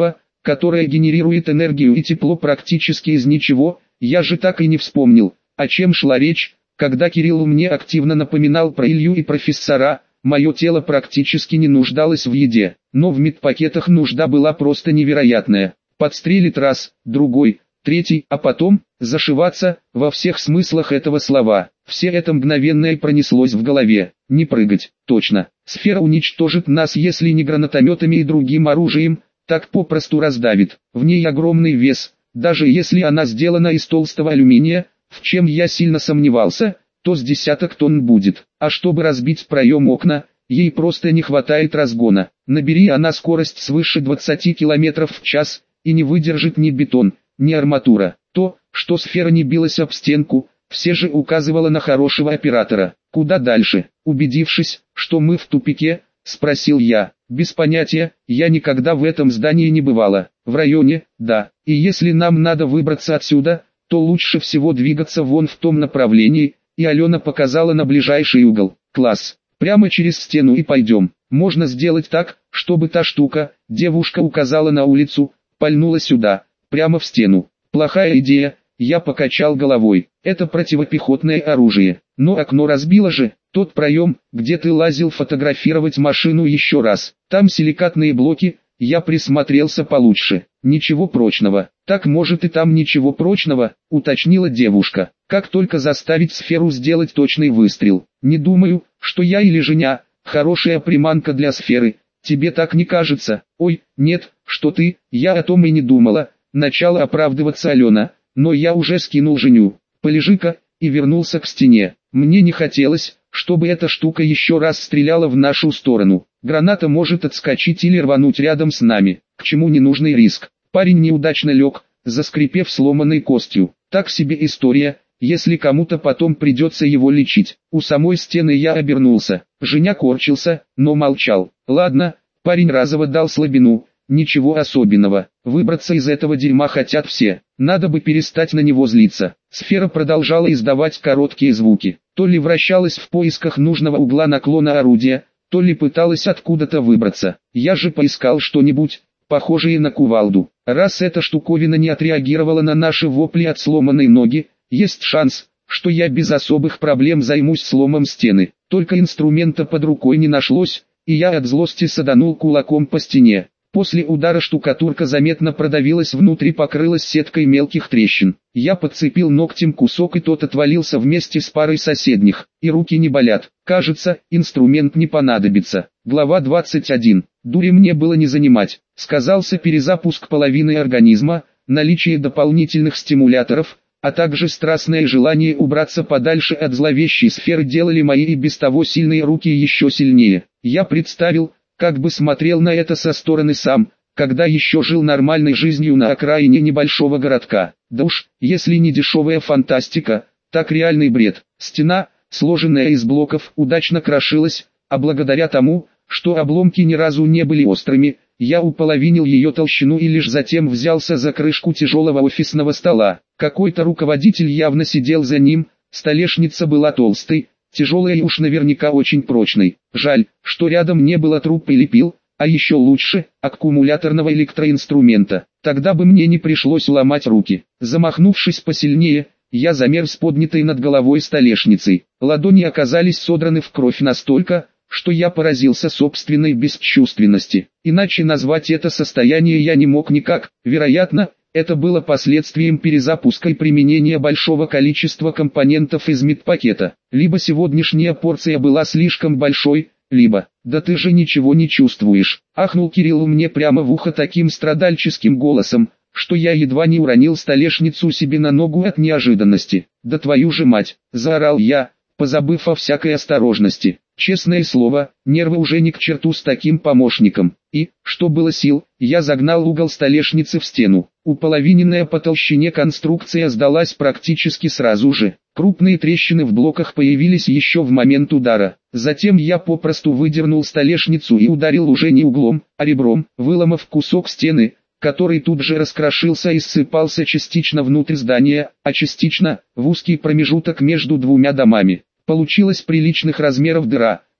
которая генерирует энергию и тепло практически из ничего, я же так и не вспомнил, о чем шла речь, когда Кирилл мне активно напоминал про Илью и профессора. Мое тело практически не нуждалось в еде, но в медпакетах нужда была просто невероятная. Подстрелить раз, другой, третий, а потом зашиваться во всех смыслах этого слова. Все это мгновенно и пронеслось в голове. Не прыгать, точно. Сфера уничтожит нас, если не гранатометами и другим оружием, так попросту раздавит. В ней огромный вес, даже если она сделана из толстого алюминия, в чем я сильно сомневался, то с десяток тонн будет. А чтобы разбить проем окна, ей просто не хватает разгона. Набери она скорость свыше 20 км в час, и не выдержит ни бетон, ни арматура. То, что сфера не билась об стенку, все же указывало на хорошего оператора. Куда дальше? Убедившись, что мы в тупике, спросил я. Без понятия, я никогда в этом здании не бывала. В районе, да. И если нам надо выбраться отсюда, то лучше всего двигаться вон в том направлении. И Алена показала на ближайший угол. Класс. Прямо через стену и пойдем. Можно сделать так, чтобы та штука, девушка указала на улицу, пальнула сюда, прямо в стену. Плохая идея, я покачал головой. Это противопехотное оружие. Но окно разбило же. Тот проем, где ты лазил фотографировать машину еще раз. Там силикатные блоки, я присмотрелся получше. Ничего прочного. Так может и там ничего прочного, уточнила девушка. Как только заставить сферу сделать точный выстрел. Не думаю, что я или Женя, хорошая приманка для сферы. Тебе так не кажется? Ой, нет, что ты, я о том и не думала. Начала оправдываться Алена, но я уже скинул Женю. Полежи-ка, и вернулся к стене. Мне не хотелось, чтобы эта штука еще раз стреляла в нашу сторону. Граната может отскочить или рвануть рядом с нами. К чему ненужный риск? Парень неудачно лег, заскрипев сломанной костью. Так себе история, если кому-то потом придется его лечить. У самой стены я обернулся. Женя корчился, но молчал. Ладно, парень разово дал слабину. Ничего особенного. Выбраться из этого дерьма хотят все. Надо бы перестать на него злиться. Сфера продолжала издавать короткие звуки. То ли вращалась в поисках нужного угла наклона орудия, то ли пыталась откуда-то выбраться. Я же поискал что-нибудь похожее на кувалду. Раз эта штуковина не отреагировала на наши вопли от сломанной ноги, есть шанс, что я без особых проблем займусь сломом стены. Только инструмента под рукой не нашлось, и я от злости саданул кулаком по стене. После удара штукатурка заметно продавилась внутрь и покрылась сеткой мелких трещин. Я подцепил ногтем кусок, и тот отвалился вместе с парой соседних, и руки не болят. Кажется, инструмент не понадобится. Глава 21. Дури мне было не занимать. Сказался перезапуск половины организма, наличие дополнительных стимуляторов, а также страстное желание убраться подальше от зловещей сферы делали мои и без того сильные руки еще сильнее. Я представил, как бы смотрел на это со стороны сам, когда еще жил нормальной жизнью на окраине небольшого городка. Да уж, если не дешевая фантастика, так реальный бред. Стена, сложенная из блоков, удачно крошилась, а благодаря тому, что обломки ни разу не были острыми, я уполовинил ее толщину и лишь затем взялся за крышку тяжелого офисного стола. Какой-то руководитель явно сидел за ним, столешница была толстой, тяжелая и уж наверняка очень прочной. Жаль, что рядом не было труб или пил, а еще лучше, аккумуляторного электроинструмента. Тогда бы мне не пришлось ломать руки. Замахнувшись посильнее, я замерз поднятой над головой столешницей. Ладони оказались содраны в кровь настолько, что я поразился собственной бесчувственности. Иначе назвать это состояние я не мог никак. Вероятно, это было последствием перезапуска и применения большого количества компонентов из медпакета. Либо сегодняшняя порция была слишком большой, либо «да ты же ничего не чувствуешь», ахнул Кирилл мне прямо в ухо таким страдальческим голосом, что я едва не уронил столешницу себе на ногу от неожиданности. «Да твою же мать!» – заорал я, позабыв о всякой осторожности. Честное слово, нервы уже ни к черту с таким помощником. И, что было сил, я загнал угол столешницы в стену. Уполовиненная по толщине конструкция сдалась практически сразу же. Крупные трещины в блоках появились еще в момент удара. Затем я попросту выдернул столешницу и ударил уже не углом, а ребром, выломав кусок стены, который тут же раскрошился и ссыпался частично внутрь здания, а частично в узкий промежуток между двумя домами. Получилась приличных размеров дыра,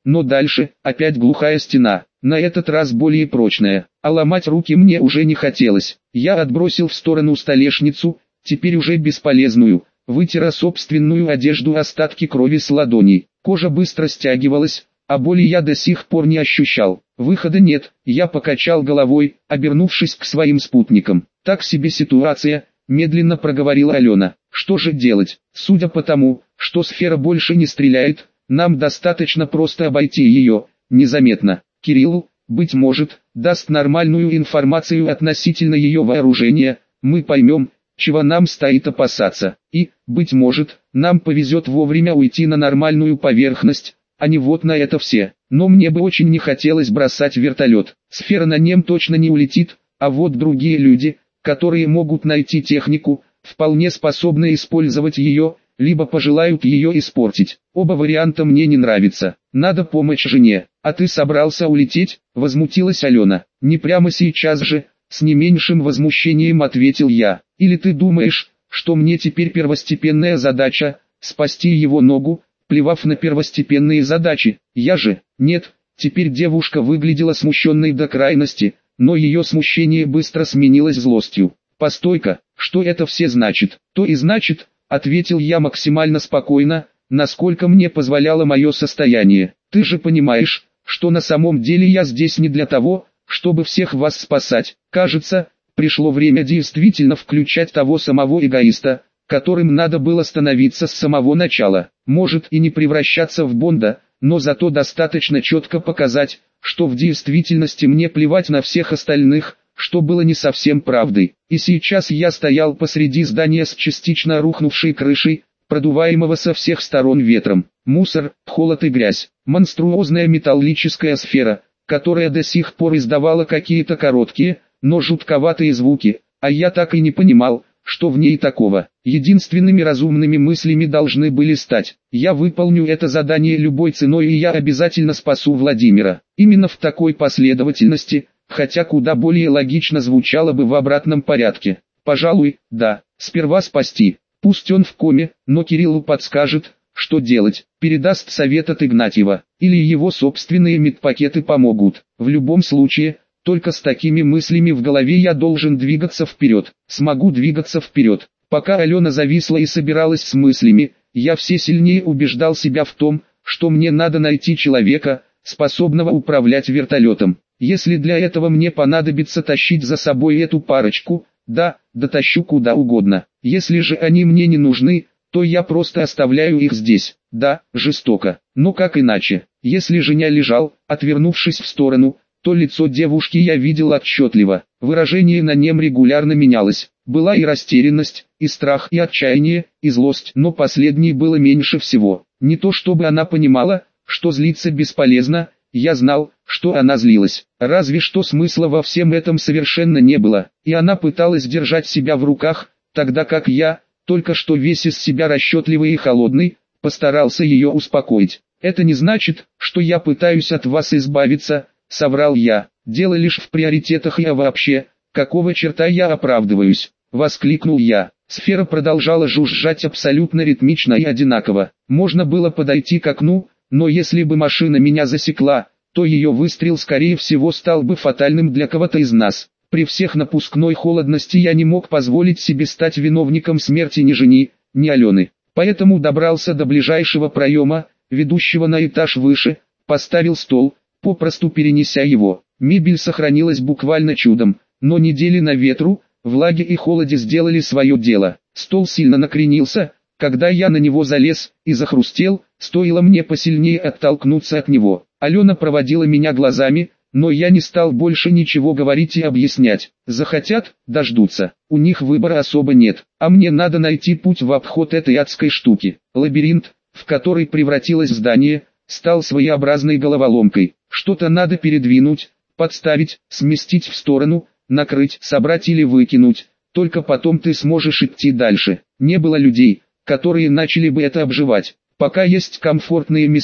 но дальше, опять глухая стена, на этот раз более прочная, а ломать руки мне уже не хотелось. Я отбросил в сторону столешницу, теперь уже бесполезную, вытер собственную одежду остатки крови с ладоней. Кожа быстро стягивалась, а боли я до сих пор не ощущал. Выхода нет, я покачал головой, обернувшись к своим спутникам. Так себе ситуация, медленно проговорила Алена. Что же делать? Судя по тому, что сфера больше не стреляет, нам достаточно просто обойти ее, незаметно. Кириллу, быть может, даст нормальную информацию относительно ее вооружения, мы поймем, чего нам стоит опасаться. И, быть может, нам повезет вовремя уйти на нормальную поверхность, а не вот на это все. Но мне бы очень не хотелось бросать вертолет. Сфера на нем точно не улетит, а вот другие люди, которые могут найти технику, вполне способны использовать ее, либо пожелают ее испортить. Оба варианта мне не нравятся. Надо помочь жене. А ты собрался улететь? Возмутилась Алена. Не прямо сейчас же, с не меньшим возмущением ответил я. Или ты думаешь, что мне теперь первостепенная задача – спасти его ногу, плевав на первостепенные задачи? Я же, нет. Теперь девушка выглядела смущенной до крайности, но ее смущение быстро сменилось злостью. Постой-ка, что это все значит? То и значит, ответил я максимально спокойно, насколько мне позволяло мое состояние. Ты же понимаешь, что на самом деле я здесь не для того, чтобы всех вас спасать. Кажется, пришло время действительно включать того самого эгоиста, которым надо было становиться с самого начала. Может и не превращаться в Бонда, но зато достаточно четко показать, что в действительности мне плевать на всех остальных, что было не совсем правдой. И сейчас я стоял посреди здания с частично рухнувшей крышей, продуваемого со всех сторон ветром. Мусор, холод и грязь. Монструозная металлическая сфера, которая до сих пор издавала какие-то короткие, но жутковатые звуки, а я так и не понимал, что в ней такого. Единственными разумными мыслями должны были стать: я выполню это задание любой ценой, и я обязательно спасу Владимира. Именно в такой последовательности, хотя куда более логично звучало бы в обратном порядке. Пожалуй, да, сперва спасти. Пусть он в коме, но Кириллу подскажет, что делать, передаст совет от Игнатьева, или его собственные медпакеты помогут. В любом случае, только с такими мыслями в голове я должен двигаться вперед. Смогу двигаться вперед. Пока Алена зависла и собиралась с мыслями, я все сильнее убеждал себя в том, что мне надо найти человека, способного управлять вертолетом. Если для этого мне понадобится тащить за собой эту парочку, да, дотащу куда угодно. Если же они мне не нужны, то я просто оставляю их здесь. Да, жестоко, но как иначе? Если Женя лежал, отвернувшись в сторону, то лицо девушки я видел отчетливо. Выражение на нем регулярно менялось. Была и растерянность, и страх, и отчаяние, и злость, но последней было меньше всего. Не то чтобы она понимала, что злиться бесполезно, я знал, что она злилась. Разве что смысла во всем этом совершенно не было, и она пыталась держать себя в руках, тогда как я, только что весь из себя расчетливый и холодный, постарался ее успокоить. «Это не значит, что я пытаюсь от вас избавиться», — соврал я. «Дело лишь в приоритетах, и вообще, какого черта я оправдываюсь?» — воскликнул я. Сфера продолжала жужжать абсолютно ритмично и одинаково. Можно было подойти к окну, но если бы машина меня засекла, то ее выстрел скорее всего стал бы фатальным для кого-то из нас. При всех напускной холодности я не мог позволить себе стать виновником смерти ни Жени, ни Алены. Поэтому добрался до ближайшего проема, ведущего на этаж выше, поставил стол, попросту перенеся его. Мебель сохранилась буквально чудом, но недели на ветру, влаге и холоде сделали свое дело. Стол сильно накренился, когда я на него залез, и захрустел, стоило мне посильнее оттолкнуться от него. Алена проводила меня глазами, но я не стал больше ничего говорить и объяснять. Захотят, дождутся. У них выбора особо нет, а мне надо найти путь в обход этой адской штуки. Лабиринт, в который превратилось здание, стал своеобразной головоломкой. Что-то надо передвинуть, подставить, сместить в сторону, накрыть, собрать или выкинуть. Только потом ты сможешь идти дальше. Не было людей, которые начали бы это обживать. Пока есть комфортные места,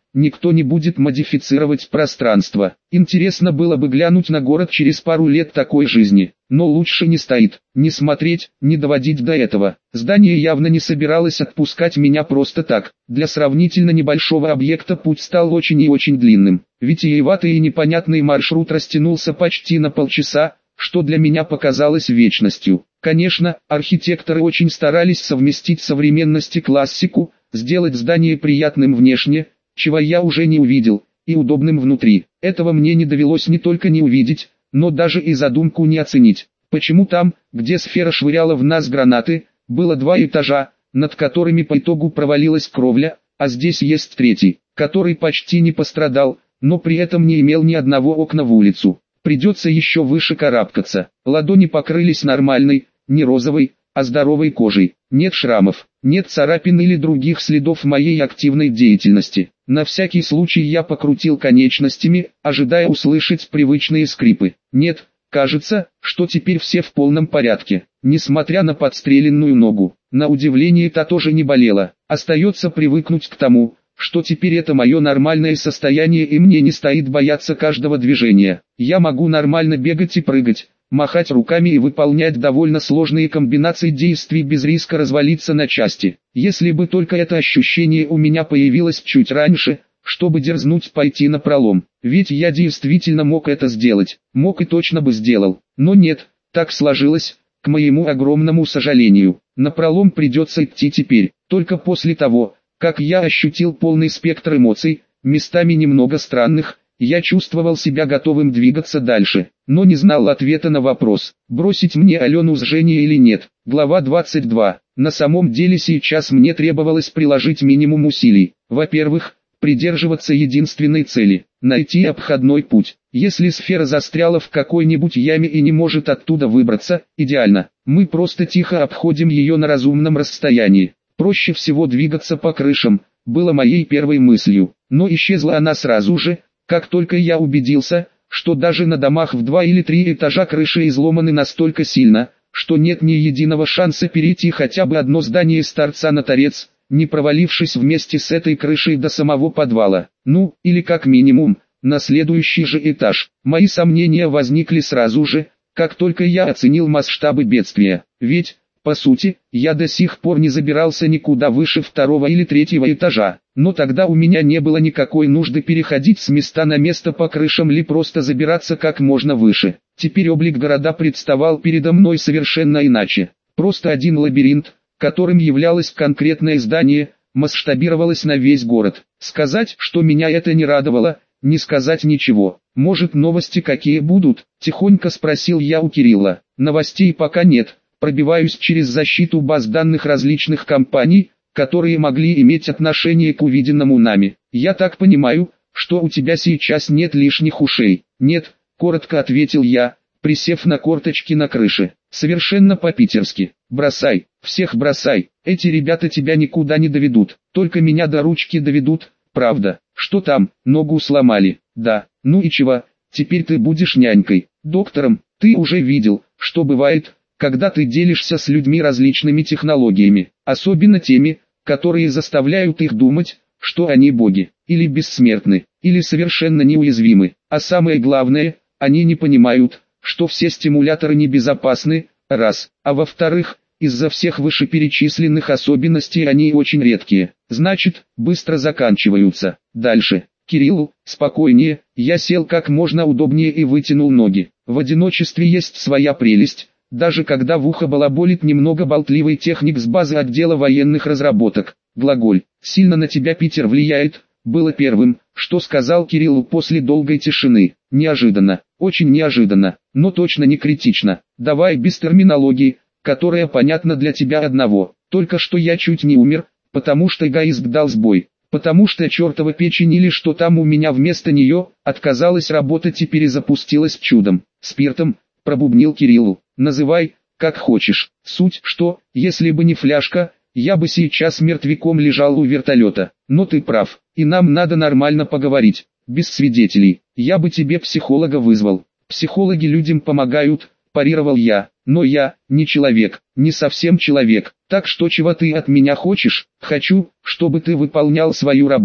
никто не будет модифицировать пространство. Интересно было бы глянуть на город через пару лет такой жизни, но лучше не стоит, не смотреть, не доводить до этого. Здание явно не собиралось отпускать меня просто так. Для сравнительно небольшого объекта путь стал очень и очень длинным. Витиеватый и непонятный маршрут растянулся почти на полчаса, что для меня показалось вечностью. Конечно, архитекторы очень старались совместить современность и классику, сделать здание приятным внешне, чего я уже не увидел, и удобным внутри. Этого мне не довелось не только не увидеть, но даже и задумку не оценить. Почему там, где сфера швыряла в нас гранаты, было 2 этажа, над которыми по итогу провалилась кровля, а здесь есть 3, который почти не пострадал, но при этом не имел ни одного окна в улицу. Придется еще выше карабкаться. Ладони покрылись нормальной, не розовой, а здоровой кожей. Нет шрамов, нет царапин или других следов моей активной деятельности. На всякий случай я покрутил конечностями, ожидая услышать привычные скрипы. Нет, кажется, что теперь все в полном порядке. Несмотря на подстреленную ногу, на удивление та тоже не болела. Остается привыкнуть к тому, что теперь это мое нормальное состояние и мне не стоит бояться каждого движения. Я могу нормально бегать и прыгать, махать руками и выполнять довольно сложные комбинации действий без риска развалиться на части. Если бы только это ощущение у меня появилось чуть раньше, чтобы дерзнуть пойти напролом. Ведь я действительно мог это сделать, мог и точно бы сделал. Но нет, так сложилось, к моему огромному сожалению. Напролом придется идти теперь, только после того, как я ощутил полный спектр эмоций, местами немного странных. Я чувствовал себя готовым двигаться дальше, но не знал ответа на вопрос, бросить мне Алену с Женей или нет. Глава 22. На самом деле сейчас мне требовалось приложить минимум усилий. Во-первых, придерживаться единственной цели – найти обходной путь. Если сфера застряла в какой-нибудь яме и не может оттуда выбраться, идеально. Мы просто тихо обходим ее на разумном расстоянии. Проще всего двигаться по крышам, было моей первой мыслью, но исчезла она сразу же, как только я убедился, что даже на домах в 2 или 3 этажа крыши изломаны настолько сильно, что нет ни единого шанса перейти хотя бы одно здание с торца на торец, не провалившись вместе с этой крышей до самого подвала. Ну, или как минимум, на следующий же этаж. Мои сомнения возникли сразу же, как только я оценил масштабы бедствия. Ведь, по сути, я до сих пор не забирался никуда выше 2 или 3 этажа, но тогда у меня не было никакой нужды переходить с места на место по крышам или просто забираться как можно выше. Теперь облик города представал передо мной совершенно иначе. Просто один лабиринт, которым являлось конкретное здание, масштабировалось на весь город. Сказать, что меня это не радовало, не сказать ничего. Может, новости какие будут? Тихонько спросил я у Кирилла. Новостей пока нет. Пробиваюсь через защиту баз данных различных компаний, которые могли иметь отношение к увиденному нами. Я так понимаю, что у тебя сейчас нет лишних ушей. Нет, коротко ответил я, присев на корточки на крыше. Совершенно по-питерски. Бросай, всех бросай. Эти ребята тебя никуда не доведут, только меня до ручки доведут. Правда? Что там? Ногу сломали? Да. Ну и чего? Теперь ты будешь нянькой, доктором. Ты уже видел, что бывает, когда ты делишься с людьми различными технологиями, особенно теми, которые заставляют их думать, что они боги, или бессмертны, или совершенно неуязвимы. А самое главное, они не понимают, что все стимуляторы небезопасны, раз, а во-вторых, из-за всех вышеперечисленных особенностей они очень редкие, значит, быстро заканчиваются. Дальше. Кириллу, спокойнее, я сел как можно удобнее и вытянул ноги. В одиночестве есть своя прелесть. Даже когда в ухо балаболит немного болтливый техник с базы отдела военных разработок. Глаголь «Сильно на тебя Питер влияет» было первым, что сказал Кириллу после долгой тишины. Неожиданно, очень неожиданно, но точно не критично. Давай без терминологии, которая понятна для тебя одного. Только что я чуть не умер, потому что эгоизм дал сбой. Потому что чертова печень или что там у меня вместо нее, отказалась работать и перезапустилась чудом. Спиртом, пробубнил Кириллу. Называй, как хочешь. Суть, что, если бы не фляжка, я бы сейчас мертвяком лежал у вертолета. Но ты прав, и нам надо нормально поговорить, без свидетелей. Я бы тебе психолога вызвал. Психологи людям помогают, парировал я. Но я, не человек, не совсем человек. Так что чего ты от меня хочешь? Хочу, чтобы ты выполнял свою работу.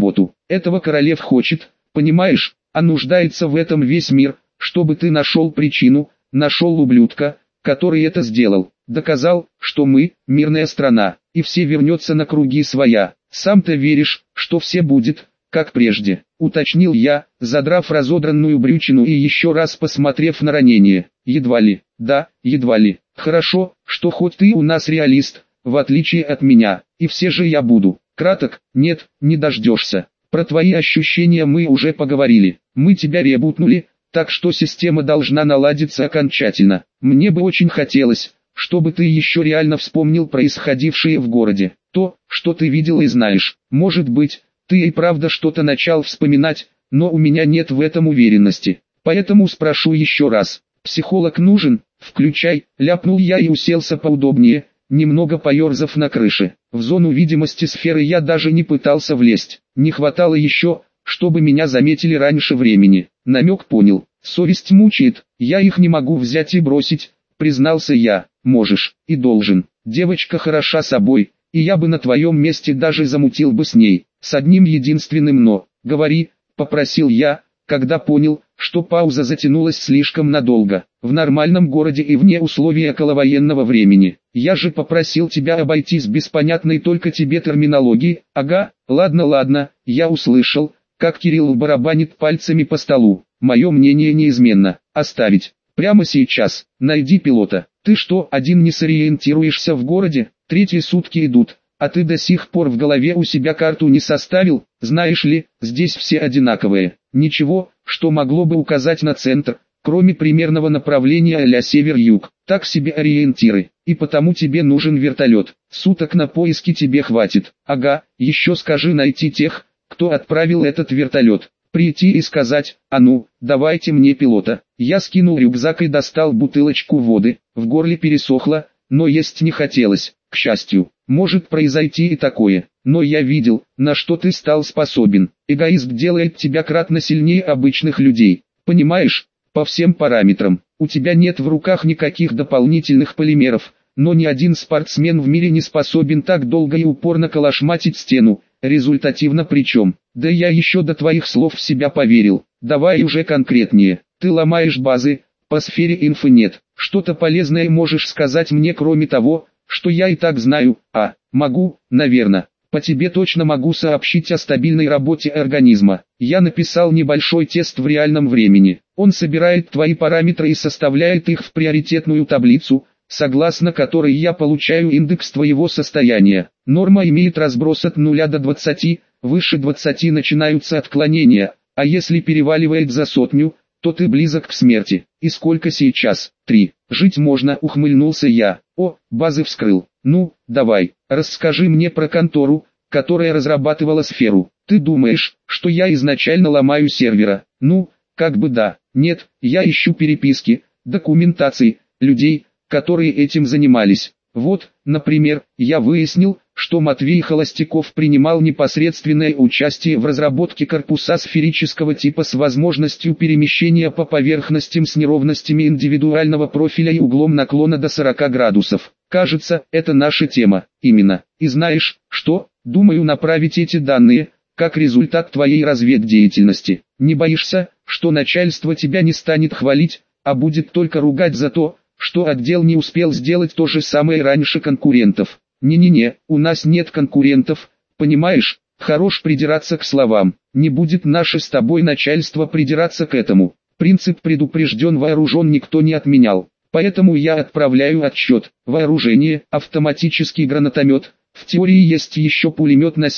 Этого королев хочет, понимаешь, а нуждается в этом весь мир, чтобы ты нашел причину, нашел ублюдка, который это сделал, доказал, что мы, мирная страна, и все вернется на круги своя. Сам-то веришь, что все будет, как прежде, уточнил я, задрав разодранную брючину и еще раз посмотрев на ранение. Едва ли, да, едва ли. Хорошо, что хоть ты у нас реалист, в отличие от меня, и все же я буду. Краток, нет, не дождешься. Про твои ощущения мы уже поговорили. Мы тебя ребутнули, так что система должна наладиться окончательно. Мне бы очень хотелось, чтобы ты еще реально вспомнил происходившее в городе. То, что ты видел и знаешь. Может быть, ты и правда что-то начал вспоминать, но у меня нет в этом уверенности. Поэтому спрошу еще раз. Психолог нужен? Включай, ляпнул я и уселся поудобнее, немного поерзав на крыше. В зону видимости сферы я даже не пытался влезть. Не хватало еще, чтобы меня заметили раньше времени. Намек понял. Совесть мучает, я их не могу взять и бросить, признался я. Можешь, и должен. Девочка хороша собой, и я бы на твоем месте даже замутил бы с ней. С одним единственным «но». Говори, попросил я, когда понял, что пауза затянулась слишком надолго. В нормальном городе и вне условий околовоенного времени. Я же попросил тебя обойтись без понятной только тебе терминологии. Ага, ладно, я услышал, как Кирилл барабанит пальцами по столу. Мое мнение неизменно. Оставить. Прямо сейчас. Найди пилота. Ты что, один не сориентируешься в городе? Третьи сутки идут, а ты до сих пор в голове у себя карту не составил? Знаешь ли, здесь все одинаковые. Ничего, что могло бы указать на центр, кроме примерного направления а-ля север-юг. Так себе ориентиры, и потому тебе нужен вертолет. Суток на поиски тебе хватит. Ага, еще скажи найти тех, кто отправил этот вертолет. Прийти и сказать: а ну, давайте мне пилота. Я скинул рюкзак и достал бутылочку воды. В горле пересохло, но есть не хотелось. К счастью, может произойти и такое. Но я видел, на что ты стал способен. Эгоизм делает тебя кратно сильнее обычных людей. Понимаешь, по всем параметрам. У тебя нет в руках никаких дополнительных полимеров, но ни один спортсмен в мире не способен так долго и упорно колошматить стену, результативно причем. Да я еще до твоих слов в себя поверил. Давай уже конкретнее. Ты ломаешь базы, по сфере инфы нет. Что-то полезное можешь сказать мне кроме того, что я и так знаю? Могу, наверное. По тебе точно могу сообщить о стабильной работе организма. Я написал небольшой тест в реальном времени. Он собирает твои параметры и составляет их в приоритетную таблицу, согласно которой я получаю индекс твоего состояния. Норма имеет разброс от 0 до 20, выше 20 начинаются отклонения, а если переваливает за 100, то ты близок к смерти. И сколько сейчас? 3. Жить можно, ухмыльнулся я. Базы вскрыл. Ну, давай, расскажи мне про контору, которая разрабатывала сферу. Ты думаешь, что я изначально ломаю сервера? Ну, как бы да. Нет, я ищу переписки, документации, людей, которые этим занимались. Вот, например, я выяснил, что Матвей Холостяков принимал непосредственное участие в разработке корпуса сферического типа с возможностью перемещения по поверхностям с неровностями индивидуального профиля и углом наклона до 40 градусов. Кажется, это наша тема. Именно. И знаешь, что? Думаю направить эти данные, как результат твоей разведдеятельности. Не боишься, что начальство тебя не станет хвалить, а будет только ругать за то, что отдел не успел сделать то же самое раньше конкурентов? Не-не-не, у нас нет конкурентов, понимаешь? Хорош придираться к словам. Не будет наше с тобой начальство придираться к этому. Принцип предупрежден, вооружен никто не отменял. Поэтому я отправляю отчет. Вооружение, автоматический гранатомет. В теории есть еще пулемет на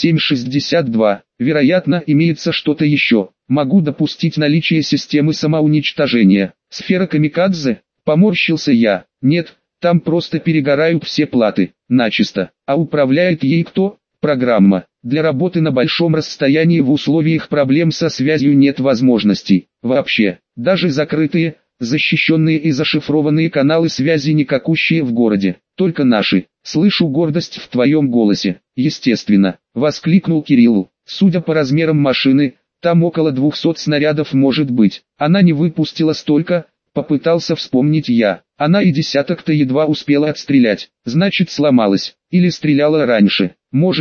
7,62. Вероятно, имеется что-то еще. Могу допустить наличие системы самоуничтожения. Сфера камикадзе? Поморщился я. Нет, там просто перегорают все платы, начисто. А управляет ей кто? Программа. Для работы на большом расстоянии в условиях проблем со связью нет возможностей. Вообще, даже закрытые, защищенные и зашифрованные каналы связи никакущие в городе. Только наши. Слышу гордость в твоем голосе. Естественно, воскликнул Кирилл. Судя по размерам машины, там около 200 снарядов может быть. Она не выпустила столько. Попытался вспомнить я. Она и десяток-то едва успела отстрелять. Значит, сломалась. Или стреляла раньше. Может,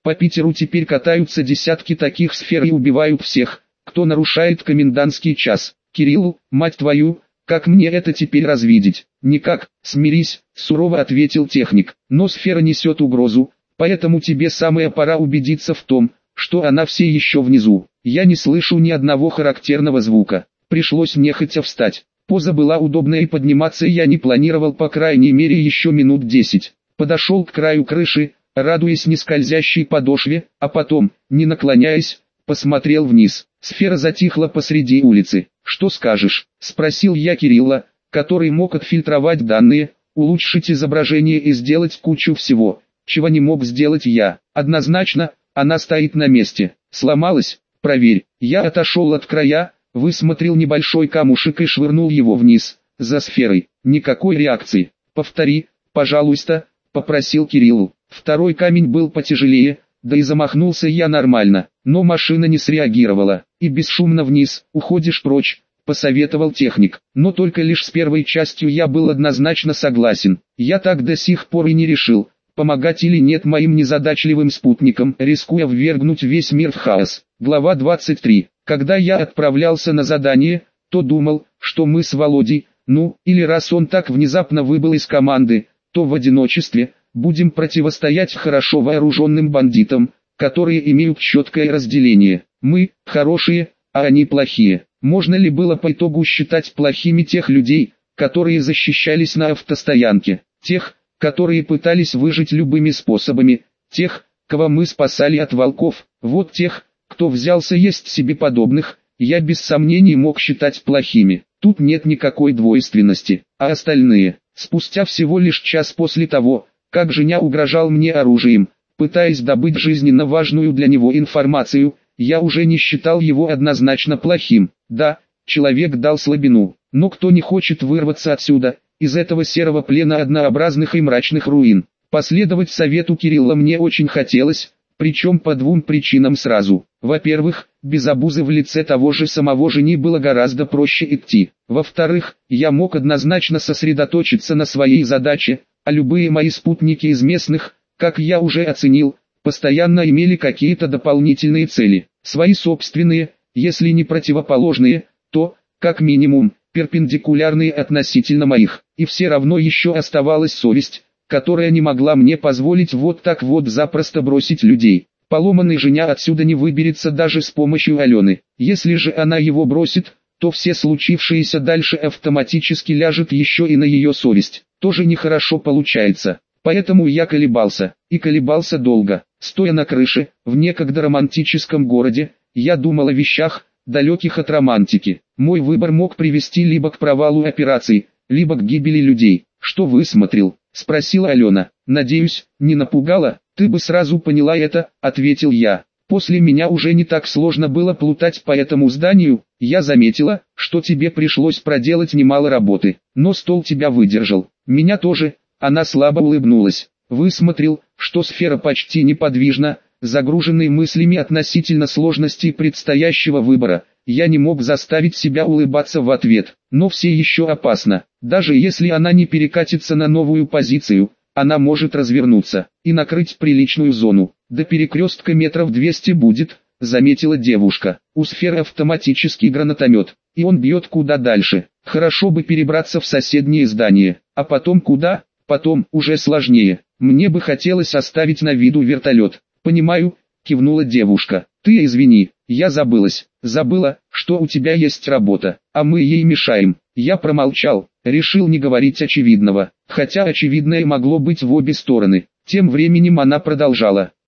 По Питеру теперь катаются десятки таких сфер и убивают всех, кто нарушает комендантский час. Кирилл, мать твою, как мне это теперь развидеть? Никак, смирись, сурово ответил техник. Но сфера несет угрозу, поэтому тебе самая пора убедиться в том, что она все еще внизу. Я не слышу ни одного характерного звука. Пришлось нехотя встать. Поза была удобная и подниматься я не планировал по крайней мере еще минут 10. Подошел к краю крыши, радуясь нескользящей подошве, а потом, не наклоняясь, посмотрел вниз. Сфера затихла посреди улицы. «Что скажешь?» – спросил я Кирилла, который мог отфильтровать данные, улучшить изображение и сделать кучу всего, чего не мог сделать я. Однозначно, она стоит на месте. Сломалась? Проверь. Я отошел от края, высмотрел небольшой камушек и швырнул его вниз, за сферой. Никакой реакции. «Повтори, пожалуйста», – попросил Кирилл. Второй камень был потяжелее, да и замахнулся я нормально, но машина не среагировала. «И бесшумно вниз, уходишь прочь», – посоветовал техник. Но только лишь с первой частью я был однозначно согласен. Я так до сих пор и не решил, помогать или нет моим незадачливым спутникам, рискуя ввергнуть весь мир в хаос. Глава 23. Когда я отправлялся на задание, то думал, что мы с Володей, или раз он так внезапно выбыл из команды, то в одиночестве будем противостоять хорошо вооруженным бандитам, которые имеют четкое разделение. Мы – хорошие, а они плохие. Можно ли было по итогу считать плохими тех людей, которые защищались на автостоянке, тех, которые пытались выжить любыми способами, тех, кого мы спасали от волков, вот тех, кто взялся есть себе подобных, я без сомнений мог считать плохими. Тут нет никакой двойственности, а остальные, спустя всего лишь час после того, как Женя угрожал мне оружием, пытаясь добыть жизненно важную для него информацию, я уже не считал его однозначно плохим. Да, человек дал слабину, но кто не хочет вырваться отсюда, из этого серого плена однообразных и мрачных руин? Последовать совету Кирилла мне очень хотелось, причем по двум причинам сразу. Во-первых, без обузы в лице того же самого Жени было гораздо проще идти. Во-вторых, я мог однозначно сосредоточиться на своей задаче, а любые мои спутники из местных, как я уже оценил, постоянно имели какие-то дополнительные цели, свои собственные, если не противоположные, то, как минимум, перпендикулярные относительно моих, и все равно еще оставалась совесть, которая не могла мне позволить вот так вот запросто бросить людей. Поломанный Женя отсюда не выберется даже с помощью Алены. Если же она его бросит, то все случившееся дальше автоматически ляжет еще и на ее совесть. Тоже нехорошо получается. Поэтому я колебался, и колебался долго. Стоя на крыше, в некогда романтическом городе, я думал о вещах, далеких от романтики. Мой выбор мог привести либо к провалу операции, либо к гибели людей. «Что высмотрел?» – спросила Алена. «Надеюсь, не напугала?» «Ты бы сразу поняла это», – ответил я. «После меня уже не так сложно было плутать по этому зданию. Я заметила, что тебе пришлось проделать немало работы, но стол тебя выдержал. Меня тоже». Она слабо улыбнулась. Высмотрел, что сфера почти неподвижна, загруженный мыслями относительно сложности предстоящего выбора. Я не мог заставить себя улыбаться в ответ, но все еще опасно. Даже если она не перекатится на новую позицию, она может развернуться и накрыть приличную зону. До перекрестка метров 200 будет, заметила девушка. У сферы автоматический гранатомет, и он бьет куда дальше. Хорошо бы перебраться в соседнее здание, а потом куда? Потом уже сложнее. Мне бы хотелось оставить на виду вертолет. Понимаю, кивнула девушка. Ты извини, я забылась. Забыла, что у тебя есть работа, а мы ей мешаем. Я промолчал, решил не говорить очевидного, хотя очевидное могло быть в обе стороны. Тем временем она продолжала.